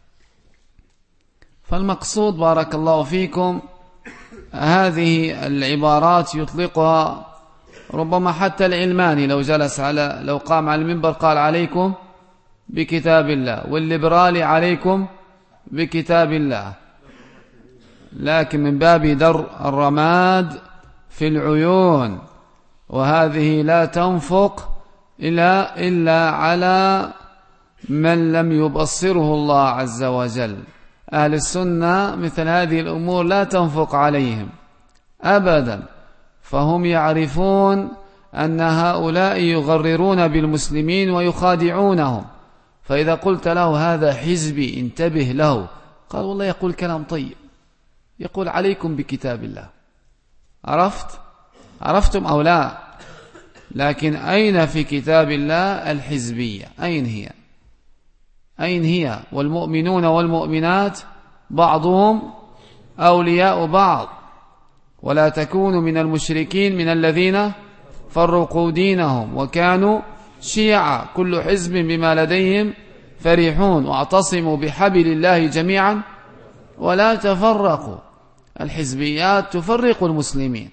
فالمقصود بارك الله فيكم هذه العبارات يطلقها ربما حتى العلماني لو جلس على لو قام على المنبر قال عليكم بكتاب الله، والليبرالي عليكم بكتاب الله، لكن من باب در الرماد في العيون، وهذه لا تنفق إلا, إلا على من لم يبصره الله عز وجل. أهل السنة مثل هذه الأمور لا تنفق عليهم أبدا، فهم يعرفون أن هؤلاء يغررون بالمسلمين ويخادعونهم. فإذا قلت له هذا حزبي انتبه له، قال والله يقول كلام طيب، يقول عليكم بكتاب الله. عرفت؟ عرفتم أو لا؟ لكن أين في كتاب الله الحزبية؟ أين هي؟ أين هي؟ والمؤمنون والمؤمنات بعضهم أولياء بعض، ولا تكونوا من المشركين من الذين فرقوا دينهم وكانوا شيعا كل حزب بما لديهم فرحون واعتصموا بحبل الله جميعا ولا تفرقوا. الحزبيات تفرق المسلمين،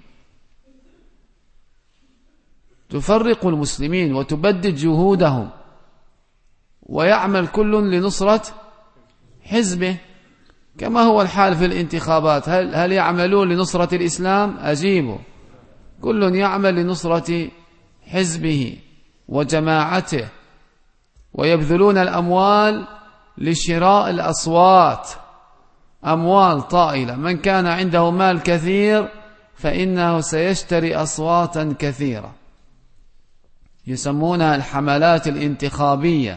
تفرق المسلمين وتبدد جهودهم، ويعمل كل لنصرة حزبه، كما هو الحال في الانتخابات. هل, هل يعملون لنصرة الإسلام؟ أجيبوا، كل يعمل لنصرة حزبه وجماعته، ويبذلون الأموال لشراء الأصوات، أموال طائلة. من كان عنده مال كثير فإنه سيشتري أصواتا كثيرة، يسمونها الحملات الانتخابية.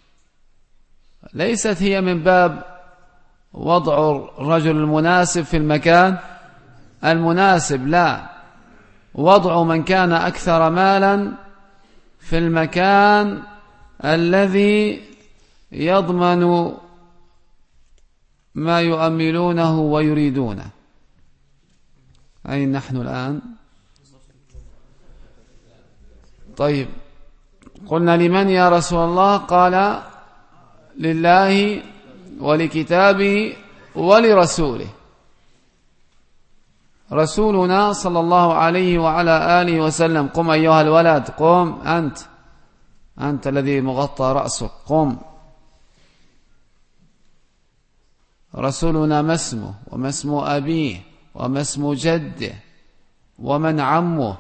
ليست هي من باب وضع الرجل المناسب في المكان المناسب، لا، وضع من كان أكثر مالا في المكان الذي يضمن ما يؤملونه ويريدونه. أين نحن الآن؟ طيب، قلنا لمن يا رسول الله؟ قال لله ولكتابه ولرسوله. رسولنا صلى الله عليه وعلى آله وسلم. قم أيها الولد، قم أنت، أنت الذي مغطى رأسك، قم. رسولنا ما اسمه وما اسم أبيه وما اسم جده ومن عمه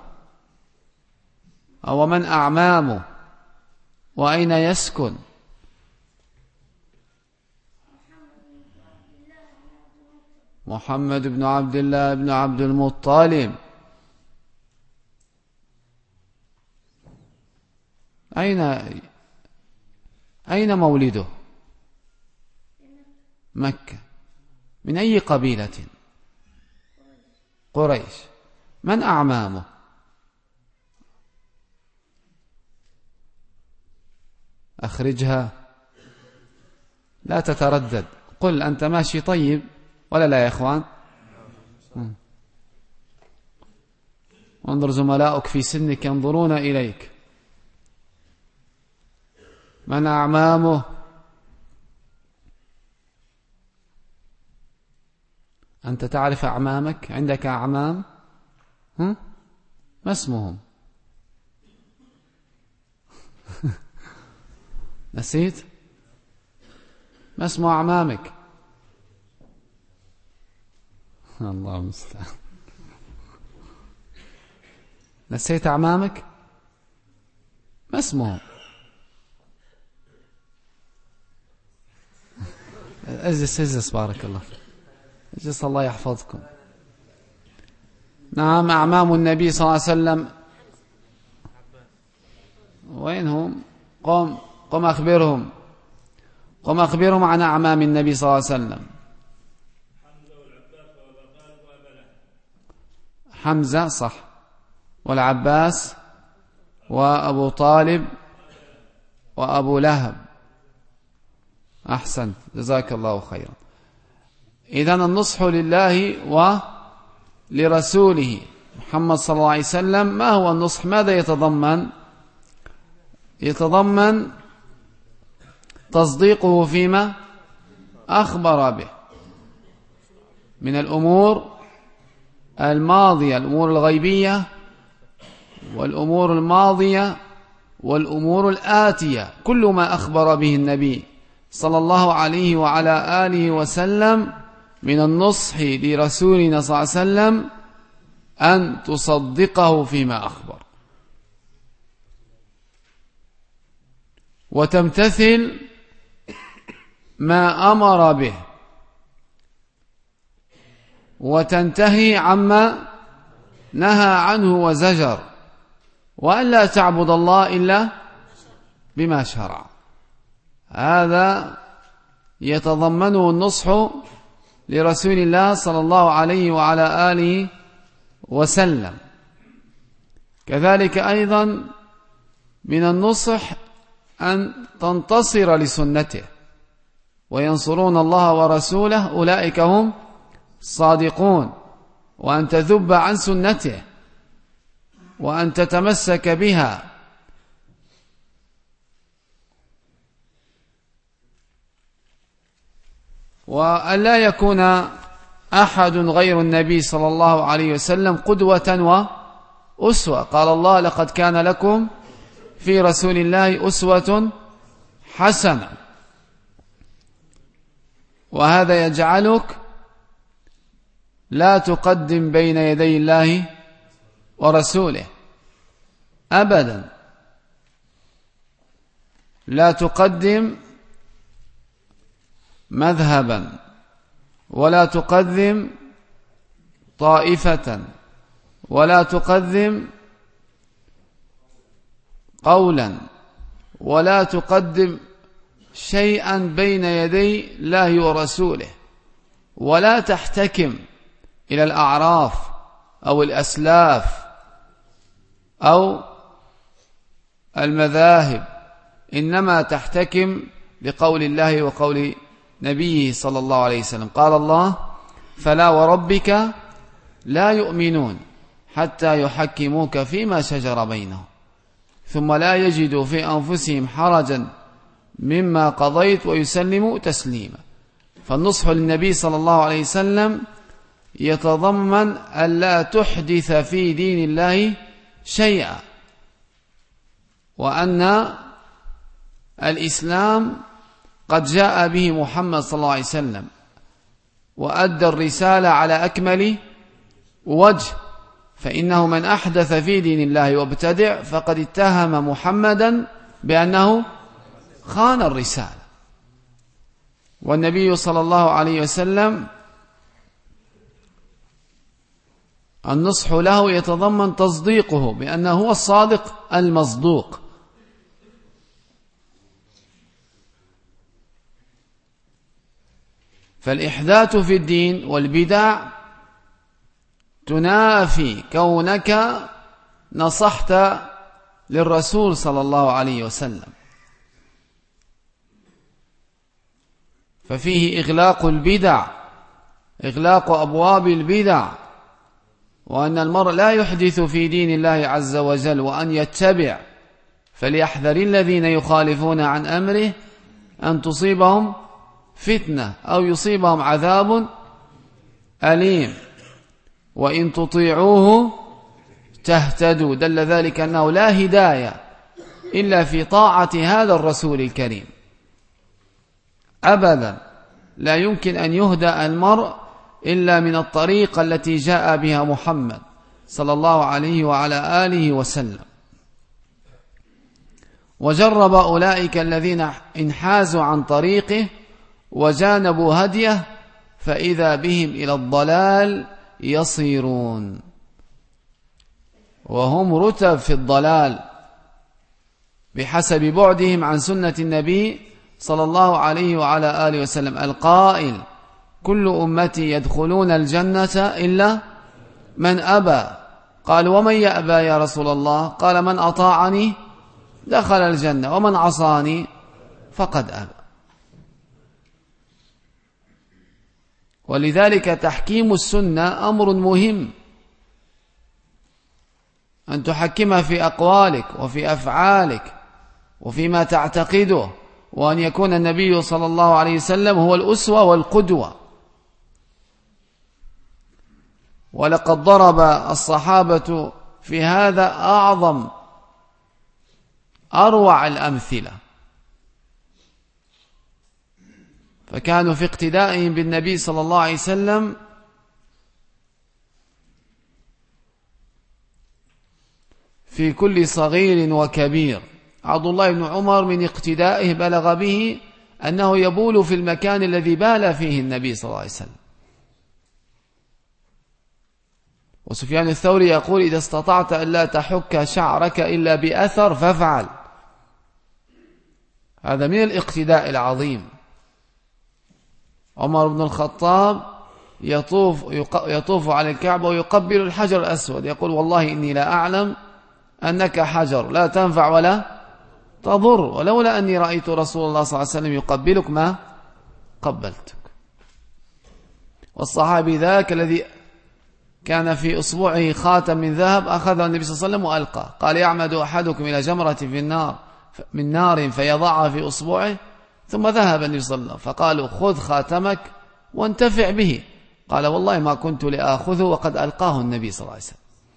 أو من أعمامه وأين يسكن. محمد بن عبد الله بن عبد المطلب. أين أين مولده؟ مكة. من أي قبيلة؟ قريش. من أعمامه؟ أخرجها، لا تتردد، قل أنت ماشي طيب ولا لا يا إخوان؟ انظر زملاؤك في سنك ينظرون إليك. من أعمامه؟ أنت تعرف أعمامك؟ عندك أعمام؟ ها؟ ما اسمهم؟ نسيت؟ ما اسم أعمامك؟ الله المستعان. نسيت أعمامك؟ ما اسمهم؟ اجلس اجلس بارك الله، اجلس الله يحفظكم. نعم، أعمام النبي صلى الله عليه وسلم. وين هم؟ قم قم أخبرهم، قم أخبرهم عن أعمام النبي صلى الله عليه وسلم. حمزة صح، والعباس وأبو طالب وأبو لهب. أحسن، جزاك الله خيرا. إذن النصح لله ولرسوله محمد صلى الله عليه وسلم. ما هو النصح؟ ماذا يتضمن؟ يتضمن تصديقه فيما أخبر به من الأمور الماضية، الأمور الغيبية والأمور الماضية والأمور الآتية، كل ما أخبر به النبي صلى الله عليه وعلى آله وسلم من النصح لرسولنا صلى الله عليه وسلم أن تصدقه فيما أخبر وتمتثل ما أمر به وتنتهي عما نهى عنه وزجر، وأن لا تعبد الله إلا بما شرع. هذا يتضمنه النصح لرسول الله صلى الله عليه وعلى آله وسلم. كذلك أيضا من النصح أن تنتصر لسنته، وينصرون الله ورسوله أولئك هم الصادقون، وأن تذب عن سنته وأن تتمسك بها. وأن لا يكون أحد غير النبي صلى الله عليه وسلم قدوة وأسوة. قال الله: لقد كان لكم في رسول الله أسوة حسنة. وهذا يجعلك لا تقدم بين يدي الله ورسوله أبدا، لا تقدم مذهبا ولا تقدم طائفة ولا تقدم قولا ولا تقدم شيئا بين يدي الله ورسوله، ولا تحتكم إلى الأعراف أو الأسلاف أو المذاهب، إنما تحتكم لقول الله وقول نبيه صلى الله عليه وسلم. قال الله: فلا وربك لا يؤمنون حتى يحكموك فيما شجر بينهم ثم لا يجدوا في أنفسهم حرجا مما قضيت ويسلموا تسليما. فالنصح للنبي صلى الله عليه وسلم يتضمن ألا تحدث في دين الله شيئا، وأن الإسلام قد جاء به محمد صلى الله عليه وسلم وأدى الرسالة على أكمل وجه، فإنه من أحدث في دين الله وابتدع فقد اتهم محمدا بأنه خان الرسالة. والنبي صلى الله عليه وسلم النصح له يتضمن تصديقه بأنه هو الصادق المصدوق، فالإحداث في الدين والبدع تنافي كونك نصحت للرسول صلى الله عليه وسلم، ففيه إغلاق البدع، إغلاق أبواب البدع، وأن المرء لا يحدث في دين الله عز وجل وأن يتبع. فليحذر الذين يخالفون عن أمره أن تصيبهم فتنة أو يصيبهم عذاب أليم، وإن تطيعوه تهتدوا. دل ذلك أنه لا هداية إلا في طاعة هذا الرسول الكريم أبدا. لا يمكن أن يهدى المرء إلا من الطريقة التي جاء بها محمد صلى الله عليه وعلى آله وسلم. وجرب أولئك الذين انحازوا عن طريقه وجانبوا هديه فإذا بهم إلى الضلال يصيرون، وهم رتب في الضلال بحسب بعدهم عن سنة النبي صلى الله عليه وعلى آله وسلم القائل: كل أمتي يدخلون الجنة إلا من أبى. قال: ومن يأبى يا رسول الله؟ قال: من أطاعني دخل الجنة ومن عصاني فقد أبى. ولذلك تحكيم السنة أمر مهم، أن تحكمها في أقوالك وفي أفعالك وفيما تعتقده، وأن يكون النبي صلى الله عليه وسلم هو الأسوة والقدوة. ولقد ضرب الصحابة في هذا أعظم أروع الأمثلة، فكانوا في اقتدائهم بالنبي صلى الله عليه وسلم في كل صغير وكبير. عبد الله بن عمر من اقتدائه بلغ به أنه يبول في المكان الذي بال فيه النبي صلى الله عليه وسلم. وسفيان الثوري يقول: إذا استطعت أن لا تحك شعرك إلا بأثر فافعل. هذا من الاقتداء العظيم. عمر بن الخطاب يطوف, يطوف على الكعبة ويقبل الحجر الأسود، يقول: والله إني لا أعلم أنك حجر لا تنفع ولا تضر، ولولا أني رأيت رسول الله صلى الله عليه وسلم يقبلك ما قبلتك. والصحابي ذاك الذي كان في أصبعه خاتم من ذهب أخذه النبي صلى الله عليه وسلم وألقى، قال: يعمد أحدكم إلى جمرة في النار من نار فيضعها في أصبعه، ثم ذهب النبي صلى الله عليه وسلم فقالوا: خذ خاتمك وانتفع به. قال: والله ما كنت لآخذه وقد ألقاه النبي صلى الله عليه وسلم.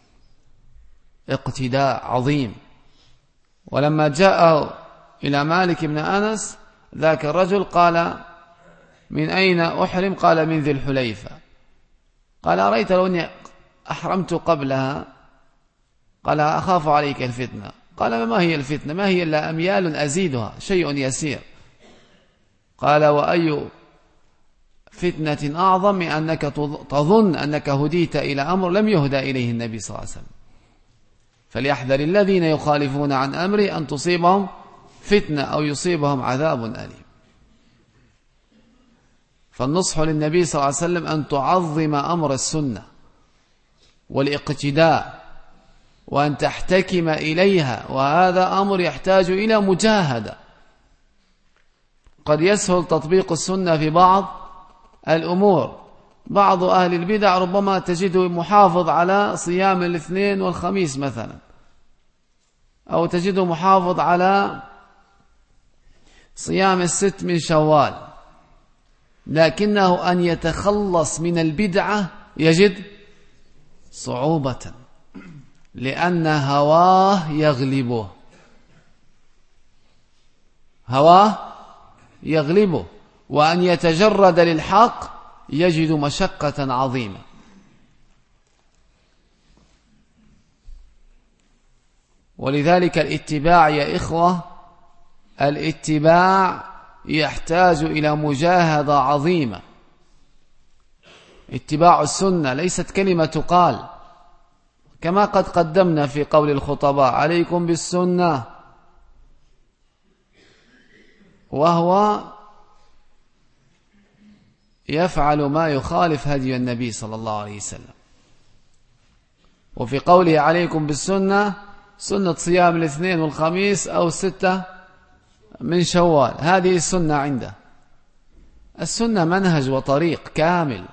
اقتداء عظيم. ولما جاء إلى مالك بن أنس ذاك الرجل قال: من أين أحرم؟ قال: من ذي الحليفة. قال: أرأيت لو أني أحرمت قبلها؟ قال: أخاف عليك الفتنة. قال: ما هي الفتنة؟ ما هي إلا أميال أزيدها، شيء يسير. قال: وأي فتنة أعظم من أنك تظن أنك هديت إلى أمر لم يهدى إليه النبي صلى الله عليه وسلم. فليحذر الذين يخالفون عن أمره أن تصيبهم فتنة أو يصيبهم عذاب أليم. فالنصح للنبي صلى الله عليه وسلم أن تعظم أمر السنة والاقتداء وأن تحتكم إليها، وهذا أمر يحتاج إلى مجاهدة. قد يسهل تطبيق السنة في بعض الأمور. بعض أهل البدع ربما تجده محافظ على صيام الاثنين والخميس مثلا، أو تجده محافظ على صيام الست من شوال، لكنه أن يتخلص من البدعة يجد صعوبة، لأن هواه يغلبه هواه يغلبه وأن يتجرد للحق يجد مشقة عظيمة. ولذلك الاتباع يا إخوة، الاتباع يحتاج إلى مجاهدة عظيمة. اتباع السنة ليست كلمة تقال، كما قد قدمنا في قول الخطباء: عليكم بالسنة، وهو يفعل ما يخالف هدي النبي صلى الله عليه وسلم. وفي قوله عليكم بالسنة سنة صيام الاثنين والخميس أو ستة من شوال، هذه السنة عنده. السنة منهج وطريق كامل،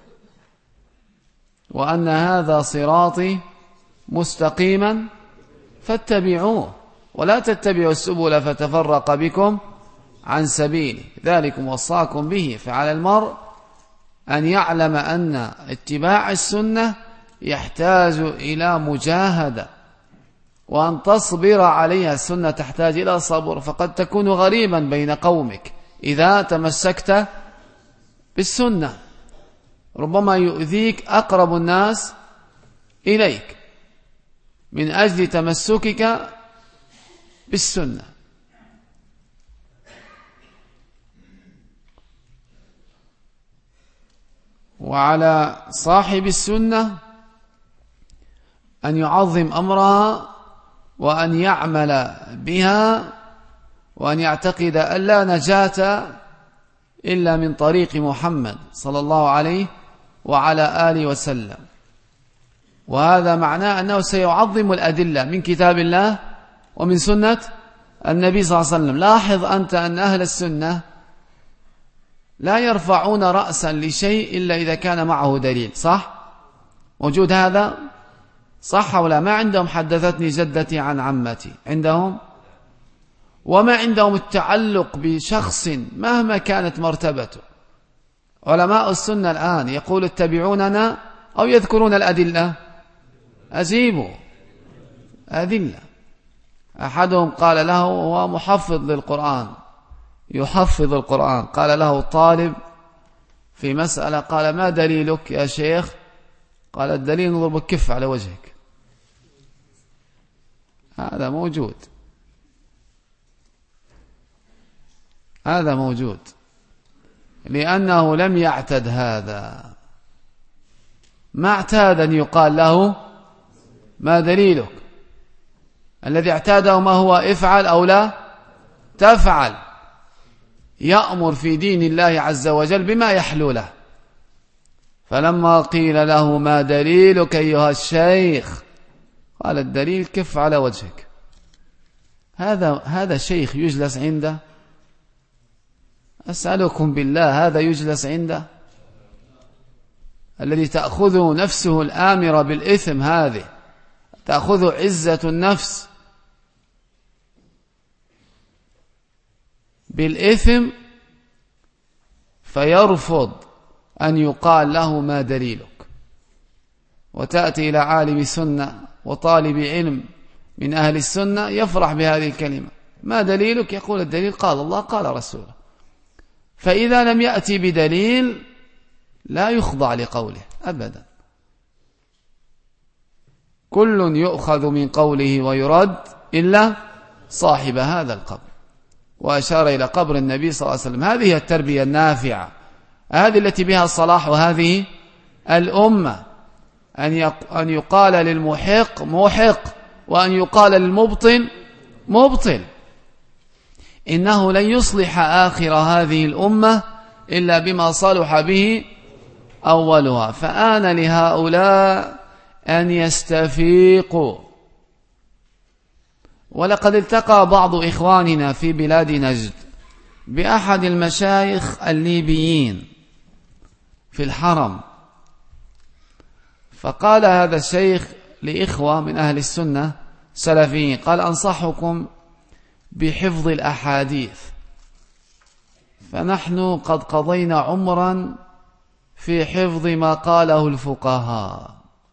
وأن هذا صراطي مستقيما فاتبعوه ولا تتبعوا السبل فتفرق بكم عن سبيله ذلكم وصاكم به. فعلى المرء أن يعلم أن اتباع السنة يحتاج إلى مجاهدة، وأن تصبر عليها. السنة تحتاج إلى صبر، فقد تكون غريبا بين قومك إذا تمسكت بالسنة، ربما يؤذيك أقرب الناس إليك من أجل تمسكك بالسنة. وعلى صاحب السنة أن يعظم أمرها وأن يعمل بها، وأن يعتقد أن لا نجاة إلا من طريق محمد صلى الله عليه وعلى آله وسلم. وهذا معناه أنه سيعظم الأدلة من كتاب الله ومن سنة النبي صلى الله عليه وسلم. لاحظ أنت أن أهل السنة لا يرفعون رأسا لشيء إلا إذا كان معه دليل. صح؟ وجود هذا صح ولا؟ ما عندهم حدثتني جدتي عن عمتي عندهم، وما عندهم التعلق بشخص مهما كانت مرتبته. علماء السنة الآن يقول اتبعوننا أو يذكرون الأدلة؟ أجيبوا أدلة. أحدهم قال له، هو محفظ للقرآن يحفظ القرآن، قال له طالب في مسألة، قال ما دليلك يا شيخ؟ قال الدليل نضرب الكف على وجهك. هذا موجود، هذا موجود، لأنه لم يعتد هذا، ما اعتاد أن يقال له ما دليلك. الذي اعتاده ما هو افعل أو لا تفعل، يأمر في دين الله عز وجل بما يحلو له. فلما قيل له ما دليلك أيها الشيخ؟ قال الدليل كف على وجهك. هذا هذا شيخ يجلس عنده؟ أسألكم بالله، هذا يجلس عنده؟ الذي تأخذه نفسه الآمرة بالإثم، هذه تأخذه عزة النفس بالإثم، فيرفض أن يقال له ما دليلك. وتأتي إلى عالم سنة وطالب علم من أهل السنة يفرح بهذه الكلمة، ما دليلك؟ يقول الدليل قال الله قال رسوله. فإذا لم يأتي بدليل لا يخضع لقوله أبدا. كل يؤخذ من قوله ويرد إلا صاحب هذا القبر. وأشار إلى قبر النبي صلى الله عليه وسلم. هذه التربية النافعة، هذه التي بها الصلاح وهذه الأمة. أن يقال للمحق محق، وأن يقال للمبطل مبطل. إنه لن يصلح آخر هذه الأمة إلا بما صلح به أولها. فآن لهؤلاء أن يستفيقوا. ولقد التقى بعض إخواننا في بلاد نجد بأحد المشايخ الليبيين في الحرم، فقال هذا الشيخ لإخوة من أهل السنة سلفيين، قال أنصحكم بحفظ الأحاديث، فنحن قد قضينا عمرا في حفظ ما قاله الفقهاء.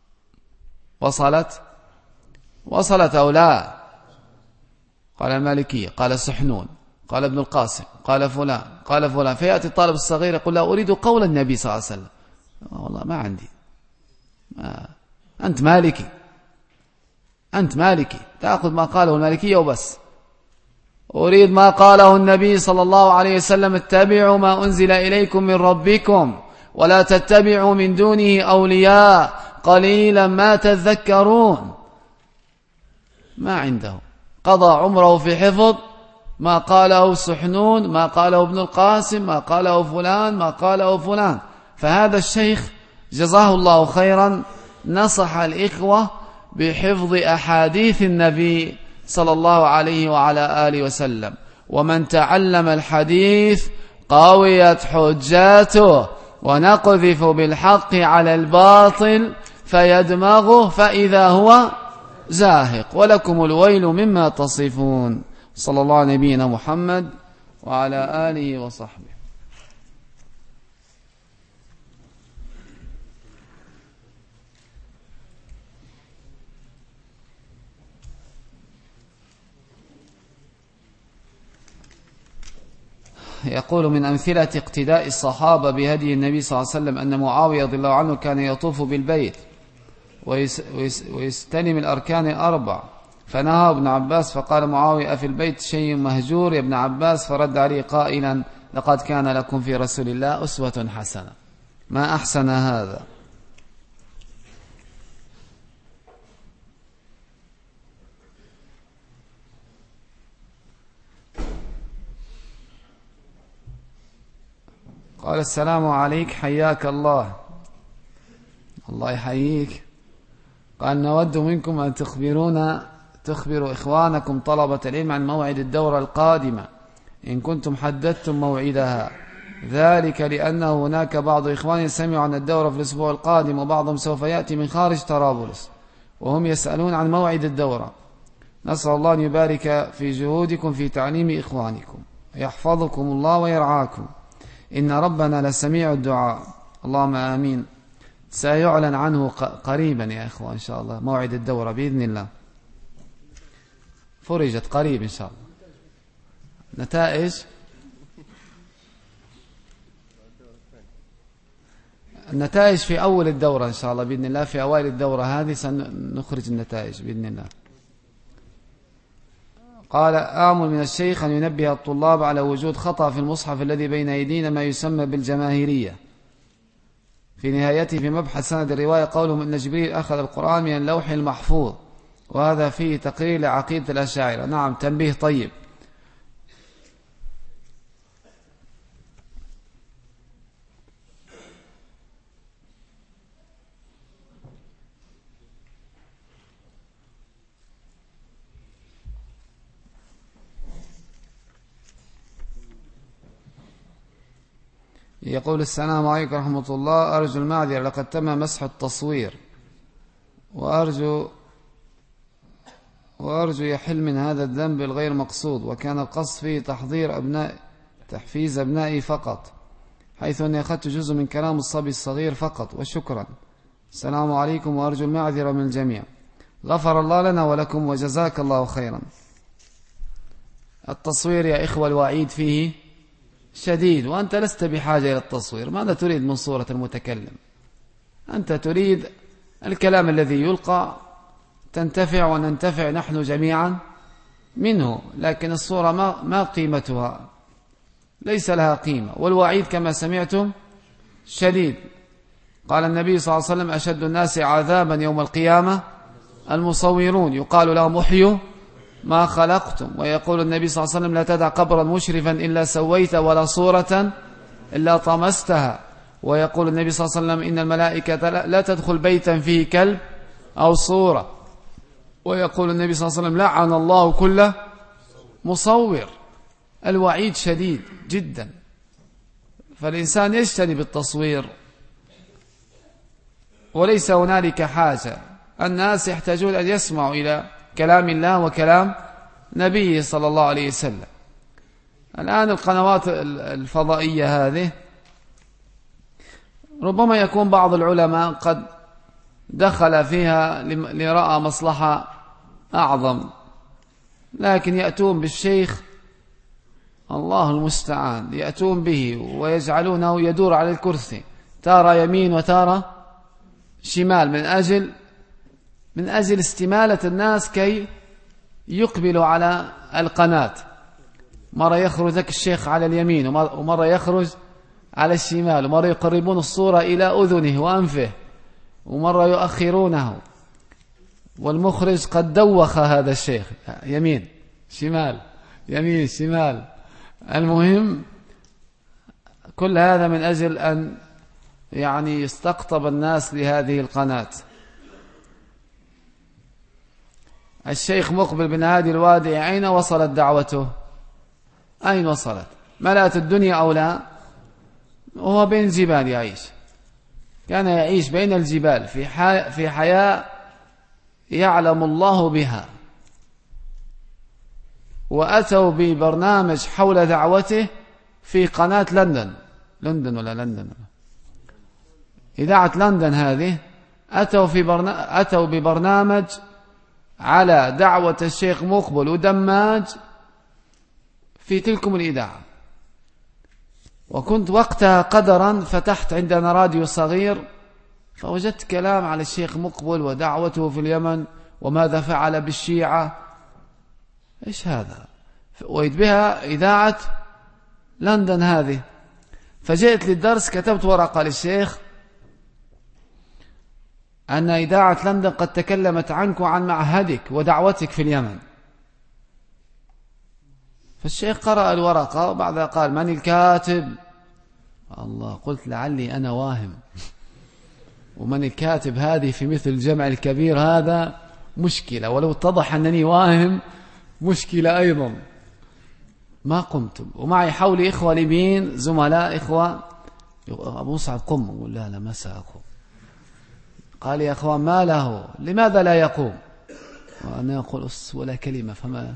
وصلت وصلت أو لا؟ قال المالكية، قال السحنون، قال ابن القاسم، قال فلان، قال فلان. فيأتي الطالب الصغير يقول لا أريد قول النبي صلى الله عليه وسلم. والله ما عندي. ما. أنت مالكي، أنت مالكي، تأخذ ما قاله المالكية وبس. أريد ما قاله النبي صلى الله عليه وسلم، اتبعوا ما أنزل إليكم من ربكم ولا تتبعوا من دونه أولياء قليلا ما تذكرون. ما عنده، قضى عمره في حفظ ما قاله سحنون، ما قاله ابن القاسم، ما قاله فلان، ما قاله فلان. فهذا الشيخ جزاه الله خيرا نصح الإخوة بحفظ أحاديث النبي صلى الله عليه وعلى آله وسلم. ومن تعلم الحديث قويت حجاته، ونقذف بالحق على الباطل فيدمغه فإذا هو زاهق، ولكم الويل مما تصفون. صلى الله على نبينا محمد وعلى آله وصحبه. يقول من أمثلة اقتداء الصحابة بهدي النبي صلى الله عليه وسلم أن معاوية رضي الله عنه كان يطوف بالبيت ويستلم الأركان الأربع، فنهى ابن عباس فقال معاوية في البيت شيء مهجور يا ابن عباس، فرد عليه قائلا لقد كان لكم في رسول الله أسوة حسنة. ما أحسن هذا. قال السلام عليك حياك الله. الله يحييك. قال نود منكم أن تخبرونا تخبروا إخوانكم طلبة العلم عن موعد الدورة القادمة إن كنتم حددتم موعدها، ذلك لأنه هناك بعض إخواني سمعوا عن الدورة في الأسبوع القادم، وبعضهم سوف يأتي من خارج طرابلس وهم يسألون عن موعد الدورة. نسأل الله أن يبارك في جهودكم في تعليم إخوانكم، يحفظكم الله ويرعاكم، إن ربنا لسميع الدعاء. اللهم آمين. سيعلن عنه قريبا يا إخوة إن شاء الله موعد الدورة بإذن الله، فرجت قريب إن شاء الله. نتائج النتائج في أول الدورة إن شاء الله بإذن الله، في أوائل الدورة هذه سنخرج النتائج بإذن الله. قال آمل من الشيخ أن ينبه الطلاب على وجود خطأ في المصحف الذي بين أيدينا ما يسمى بالجماهيرية. في نهايته في مبحث سند الرواية قولهم أن جبريل أخذ القرآن من اللوح المحفوظ، وهذا فيه تقرير لعقيدة الأشاعرة. نعم، تنبيه طيب. يقول السلام عليكم ورحمة الله، أرجو المعذرة لقد تم مسح التصوير، وأرجو وأرجو يحل من هذا الذنب الغير مقصود، وكان القصد فيه تحضير أبناء تحفيز أبنائي فقط، حيث أني أخذت جزء من كلام الصبي الصغير فقط، وشكرا. السلام عليكم وأرجو المعذرة من الجميع. غفر الله لنا ولكم وجزاك الله خيرا. التصوير يا إخوة الوعيد فيه شديد، وأنت لست بحاجة إلى التصوير. ماذا تريد من صورة المتكلم؟ أنت تريد الكلام الذي يلقى تنتفع وننتفع نحن جميعا منه، لكن الصورة ما, ما قيمتها، ليس لها قيمة. والوعيد كما سمعتم شديد. قال النبي صلى الله عليه وسلم أشد الناس عذابا يوم القيامة المصورون، يقال لهم احيوا ما خلقتم. ويقول النبي صلى الله عليه وسلم لا تدع قبرا مشرفا إلا سويت ولا صورة إلا طمستها. ويقول النبي صلى الله عليه وسلم إن الملائكة لا تدخل بيتا فيه كلب أو صورة. ويقول النبي صلى الله عليه وسلم لعن الله كل مصور. الوعيد شديد جدا، فالإنسان يجتنب التصوير، وليس هنالك حاجة. الناس يحتاجون أن يسمعوا إلى كلام الله وكلام نبيه صلى الله عليه وسلم. الآن القنوات الفضائية هذه ربما يكون بعض العلماء قد دخل فيها لرأى مصلحة أعظم، لكن يأتون بالشيخ الله المستعان، يأتون به ويجعلونه يدور على الكرسي تارة يمين وتارة شمال من أجل من أجل استمالة الناس كي يقبلوا على القناة. مرة يخرج ذاك الشيخ على اليمين، ومرة يخرج على الشمال، ومرة يقربون الصورة إلى أذنه وأنفه، ومرة يؤخرونه. والمخرج قد دوخ هذا الشيخ يمين شمال يمين شمال. المهم كل هذا من أجل أن يعني يستقطب الناس لهذه القناة. الشيخ مقبل بن هادي الوادعي أين وصلت دعوته؟ أين وصلت؟ ملأت الدنيا أو لا؟ وهو بين الجبال يعيش، كان يعيش بين الجبال في حي... في حياة يعلم الله بها، وأتوا ببرنامج حول دعوته في قناة لندن لندن ولا لندن إذاعة لندن هذه، أتوا, في برنا... أتوا ببرنامج على دعوة الشيخ مقبل ودماج في تلكم الإذاعة. وكنت وقتها قدرا فتحت عندنا راديو صغير، فوجدت كلام على الشيخ مقبل ودعوته في اليمن وماذا فعل بالشيعة. إيش هذا؟ وإذ بها إذاعة لندن هذه. فجئت للدرس، كتبت ورقة للشيخ أن إذاعة لندن قد تكلمت عنك وعن معهدك ودعوتك في اليمن. فالشيخ قرأ الورقة وبعدها قال: من الكاتب؟ الله، قلت لعلي أنا واهم، ومن الكاتب هذه في مثل الجمع الكبير هذا مشكلة، ولو اتضح أنني واهم مشكلة أيضا. ما قمت، ومعي حولي إخوة ليبيين زملاء إخوة. أبو مصعب قم، أقول لا لا ما سأقوم. قال: يا أخوان ما له، لماذا لا يقوم؟ وأنا أقول أس ولا كلمة. فما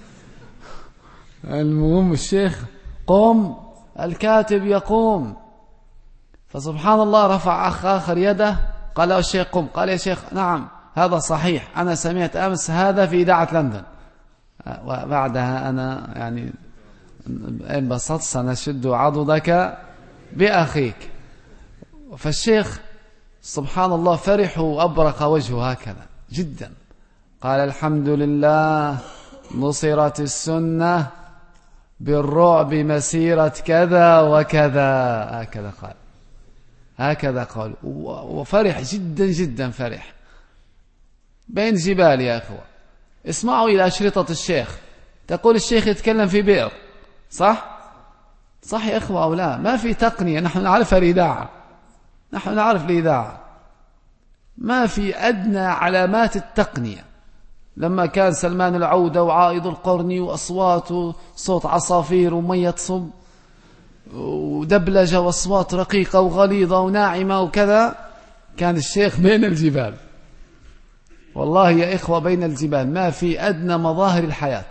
المهم الشيخ قم، الكاتب يقوم. فسبحان الله رفع أخ آخر يده، قال له الشيخ قم. قال: يا شيخ نعم هذا صحيح، أنا سمعت أمس هذا في إذاعة لندن. وبعدها أنا يعني انبسطت، سنشد عضدك بأخيك. فالشيخ سبحان الله فرح وأبرق وجهه هكذا جدا. قال: الحمد لله نصرت السنة بالرعب مسيرة كذا وكذا. هكذا قال، هكذا قال، وفرح جدا جدا فرح. بين جبال يا أخوة. اسمعوا إلى أشرطة الشيخ، تقول الشيخ يتكلم في بئر، صح؟ صح يا أخوة أو لا؟ ما في تقنية، نحن نعرف الإذاعة، نحن نعرف الإذاعة، ما في أدنى علامات التقنية. لما كان سلمان العودة وعائض القرني وأصوات صوت عصافير ومية صب ودبلجة وأصوات رقيقة وغليظة وناعمة وكذا، كان الشيخ بين الجبال. والله يا إخوة بين الجبال، ما في أدنى مظاهر الحياة.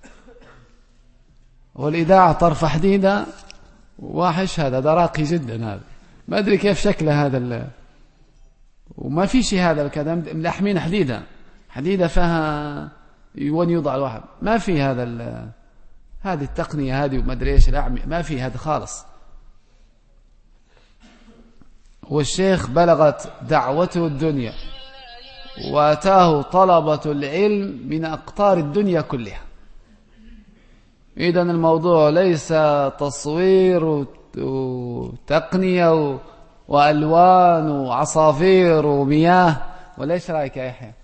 والإذاعة طرف حديدة واحش، هذا دراقي جدا، هذا ما أدري كيف شكله هذا ال... وما في شيء هذا كذا ملحمين حديدة حديدة فيها وين يوضع الواحد، ما في هذا ال... هذه التقنية هذه وما أدري إيش الأعمي، ما في هذا خالص. والشيخ بلغت دعوته الدنيا وأتاه طلبة العلم من أقطار الدنيا كلها. إذن الموضوع ليس تصوير وتقنية وألوان وعصافير ومياه. ولا إيش رأيك يا يحيى؟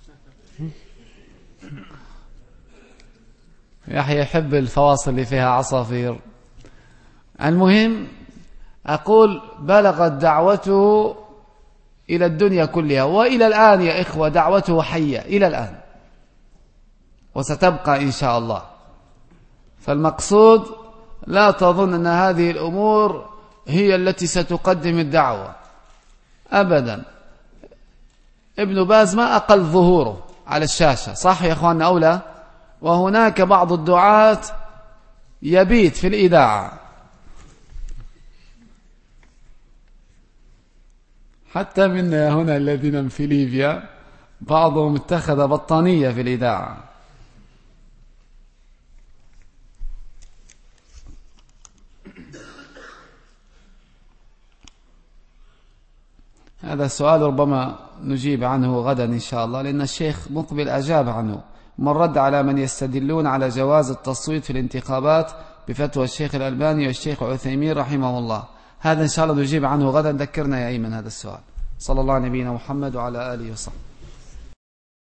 يحيى يحب الفواصل اللي فيها عصافير. المهم أقول بلغت دعوته إلى الدنيا كلها، وإلى الآن يا إخوة دعوته حية إلى الآن، وستبقى إن شاء الله. فالمقصود لا تظن أن هذه الأمور هي التي ستقدم الدعوة أبدا. ابن باز ما أقل ظهوره على الشاشة، صح يا أخواننا أولى؟ وهناك بعض الدعاة يبيت في الإذاعة، حتى منا هنا الذين في ليبيا بعضهم اتخذ بطانية في الإذاعة. هذا السؤال ربما نجيب عنه غدا إن شاء الله، لأن الشيخ مقبل أجاب عنه. من رد على من يستدلون على جواز التصويت في الانتخابات بفتوى الشيخ الألباني والشيخ عثيمين رحمه الله، هذا إن شاء الله نجيب عنه غدا. ذكرنا يا أيمن هذا السؤال. صلى الله على نبينا محمد وعلى آله وصحبه.